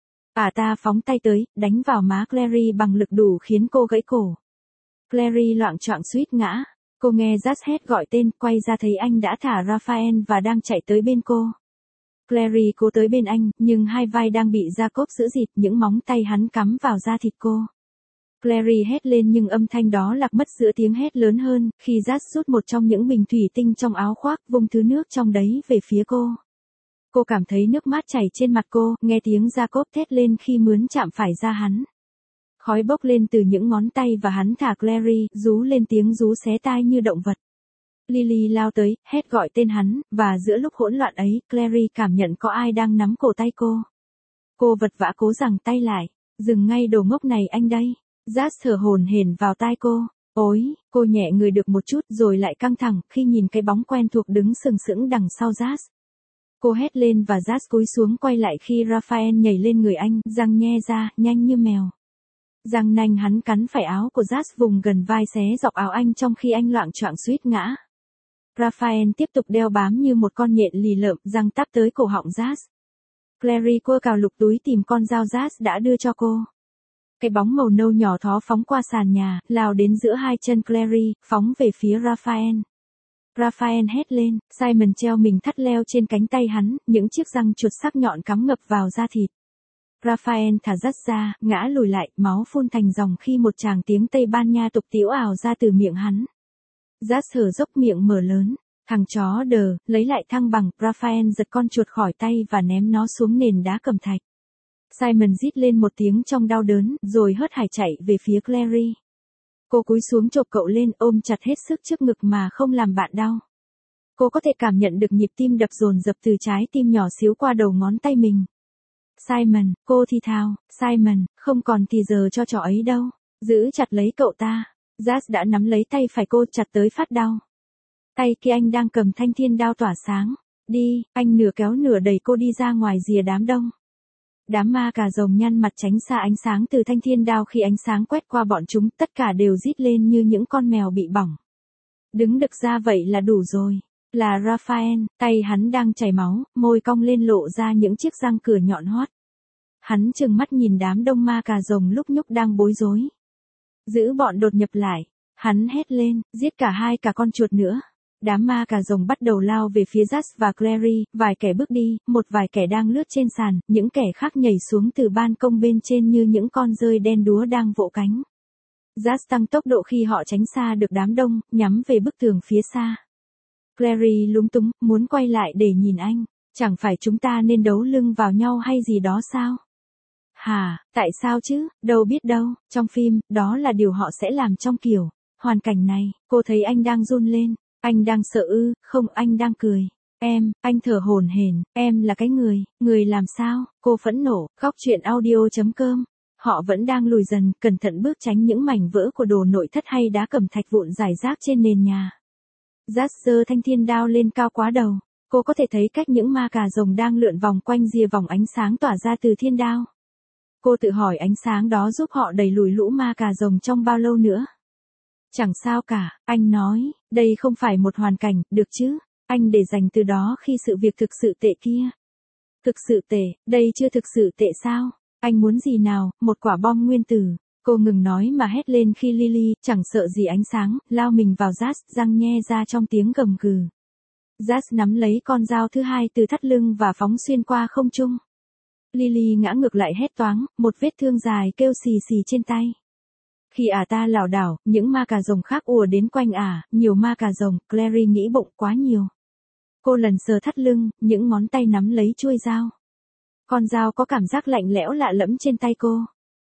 Ả ta phóng tay tới, đánh vào má Clary bằng lực đủ khiến cô gãy cổ. Clary loạng choạng suýt ngã. Cô nghe Jas hét gọi tên, quay ra thấy anh đã thả Raphael và đang chạy tới bên cô. Clary cố tới bên anh, nhưng hai vai đang bị Jacob giữ dịt, những móng tay hắn cắm vào da thịt cô. Clary hét lên nhưng âm thanh đó lạc mất giữa tiếng hét lớn hơn, khi Jas rút một trong những bình thủy tinh trong áo khoác, vung thứ nước trong đấy về phía cô. Cô cảm thấy nước mát chảy trên mặt cô, nghe tiếng Jacob thét lên khi mướn chạm phải da hắn. Khói bốc lên từ những ngón tay và hắn thả Clary, rú lên tiếng rú xé tai như động vật. Lily lao tới, hét gọi tên hắn, và giữa lúc hỗn loạn ấy, Clary cảm nhận có ai đang nắm cổ tay cô. Cô vật vã cố giằng tay lại, dừng ngay đồ ngốc này anh đây. Jas thở hổn hển vào tai cô. Ôi, cô nhẹ người được một chút rồi lại căng thẳng khi nhìn cái bóng quen thuộc đứng sừng sững đằng sau Jas. Cô hét lên và Jas cúi xuống quay lại khi Raphael nhảy lên người anh, răng nhe ra, nhanh như mèo. Răng nanh hắn cắn phải áo của Jas vùng gần vai xé dọc áo anh trong khi anh loạng choạng suýt ngã. Raphael tiếp tục đeo bám như một con nhện lì lợm, răng tắp tới cổ họng Jas. Clary cua cào lục túi tìm con dao Jas đã đưa cho cô. Cái bóng màu nâu nhỏ thó phóng qua sàn nhà, lao đến giữa hai chân Clary, phóng về phía Raphael. Raphael hét lên, Simon treo mình thắt leo trên cánh tay hắn, những chiếc răng chuột sắc nhọn cắm ngập vào da thịt. Raphael thả Jas ra, ngã lùi lại, máu phun thành dòng khi một tràng tiếng Tây Ban Nha tục tĩu ảo ra từ miệng hắn. Jas thở dốc miệng mở lớn, thằng chó đờ, lấy lại thăng bằng, Raphael giật con chuột khỏi tay và ném nó xuống nền đá cẩm thạch. Simon rít lên một tiếng trong đau đớn, rồi hớt hải chạy về phía Clary. Cô cúi xuống chộp cậu lên, ôm chặt hết sức trước ngực mà không làm bạn đau. Cô có thể cảm nhận được nhịp tim đập dồn dập từ trái tim nhỏ xíu qua đầu ngón tay mình. Simon, cô thì thào, Simon, không còn thì giờ cho trò ấy đâu. Giữ chặt lấy cậu ta. Jas đã nắm lấy tay phải cô chặt tới phát đau. Tay kia anh đang cầm thanh thiên đao tỏa sáng. Đi, anh nửa kéo nửa đẩy cô đi ra ngoài rìa đám đông. Đám ma cà rồng nhăn mặt tránh xa ánh sáng từ thanh thiên đao khi ánh sáng quét qua bọn chúng, tất cả đều rít lên như những con mèo bị bỏng. Đứng đực ra vậy là đủ rồi. Là Raphael, tay hắn đang chảy máu, môi cong lên lộ ra những chiếc răng cửa nhọn hoắt. Hắn trừng mắt nhìn đám đông ma cà rồng lúc nhúc đang bối rối. Giữ bọn đột nhập lại. Hắn hét lên, giết cả con chuột nữa. Đám ma cà rồng bắt đầu lao về phía Jas và Clary, vài kẻ bước đi, một vài kẻ đang lướt trên sàn, những kẻ khác nhảy xuống từ ban công bên trên như những con dơi đen đúa đang vỗ cánh. Jas tăng tốc độ khi họ tránh xa được đám đông, nhắm về bức tường phía xa. Clary lúng túng, muốn quay lại để nhìn anh. Chẳng phải chúng ta nên đấu lưng vào nhau hay gì đó sao? Hả, tại sao chứ, đâu biết đâu, trong phim, đó là điều họ sẽ làm trong kiểu hoàn cảnh này. Cô thấy anh đang run lên, anh đang sợ ư? Không, anh đang cười. Anh thở hổn hển, em là cái người làm sao? Cô phẫn nộ, góc truyện audio.com. Họ vẫn đang lùi dần, cẩn thận bước tránh những mảnh vỡ của đồ nội thất hay đá cẩm thạch vụn rải rác trên nền nhà. Jazz giơ thanh thiên đao lên cao quá đầu. Cô có thể thấy cách những ma cà rồng đang lượn vòng quanh rìa vòng ánh sáng tỏa ra từ thiên đao. Cô tự hỏi ánh sáng đó giúp họ đẩy lùi lũ ma cà rồng trong bao lâu nữa. Chẳng sao cả, anh nói, đây không phải một hoàn cảnh, được chứ, anh để dành từ đó khi sự việc thực sự tệ kia. Thực sự tệ, đây chưa thực sự tệ sao? Anh muốn gì nào, một quả bom nguyên tử. Cô ngừng nói mà hét lên khi Lily, chẳng sợ gì ánh sáng, lao mình vào Jazz, răng nhe ra trong tiếng gầm gừ. Jazz nắm lấy con dao thứ hai từ thắt lưng và phóng xuyên qua không trung. Lily ngã ngược lại hét toáng, một vết thương dài kêu xì xì trên tay. Khi ta lảo đảo, những ma cà rồng khác ùa đến quanh nhiều ma cà rồng, Clary nghĩ bụng quá nhiều. Cô lần sờ thắt lưng, những ngón tay nắm lấy chuôi dao. Con dao có cảm giác lạnh lẽo lạ lẫm trên tay cô.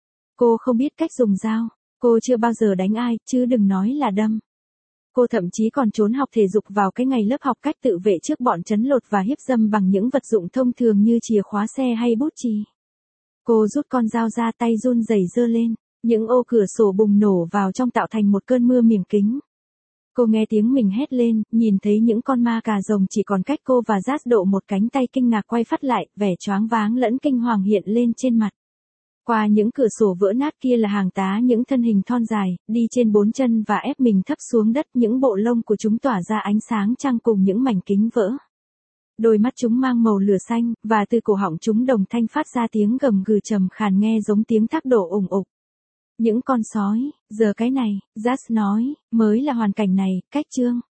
Cô không biết cách dùng dao. Cô chưa bao giờ đánh ai, chứ đừng nói là đâm. Cô thậm chí còn trốn học thể dục vào cái ngày lớp học cách tự vệ trước bọn trấn lột và hiếp dâm bằng những vật dụng thông thường như chìa khóa xe hay bút chì. Cô rút con dao ra, tay run rẩy giơ lên. Những ô cửa sổ bùng nổ vào trong tạo thành một cơn mưa miếng kính. Cô nghe tiếng mình hét lên, nhìn thấy những con ma cà rồng chỉ còn cách cô và Jazz độ một cánh tay, kinh ngạc quay phát lại, vẻ choáng váng lẫn kinh hoàng hiện lên trên mặt. Qua những cửa sổ vỡ nát kia là hàng tá những thân hình thon dài, đi trên 4 chân và ép mình thấp xuống đất, những bộ lông của chúng tỏa ra ánh sáng trăng cùng những mảnh kính vỡ. Đôi mắt chúng mang màu lửa xanh, và từ cổ họng chúng đồng thanh phát ra tiếng gầm gừ trầm khàn nghe giống tiếng thác đổ ùng ục. Những con sói, giờ cái này, Jazz nói, mới là hoàn cảnh này, cách chương.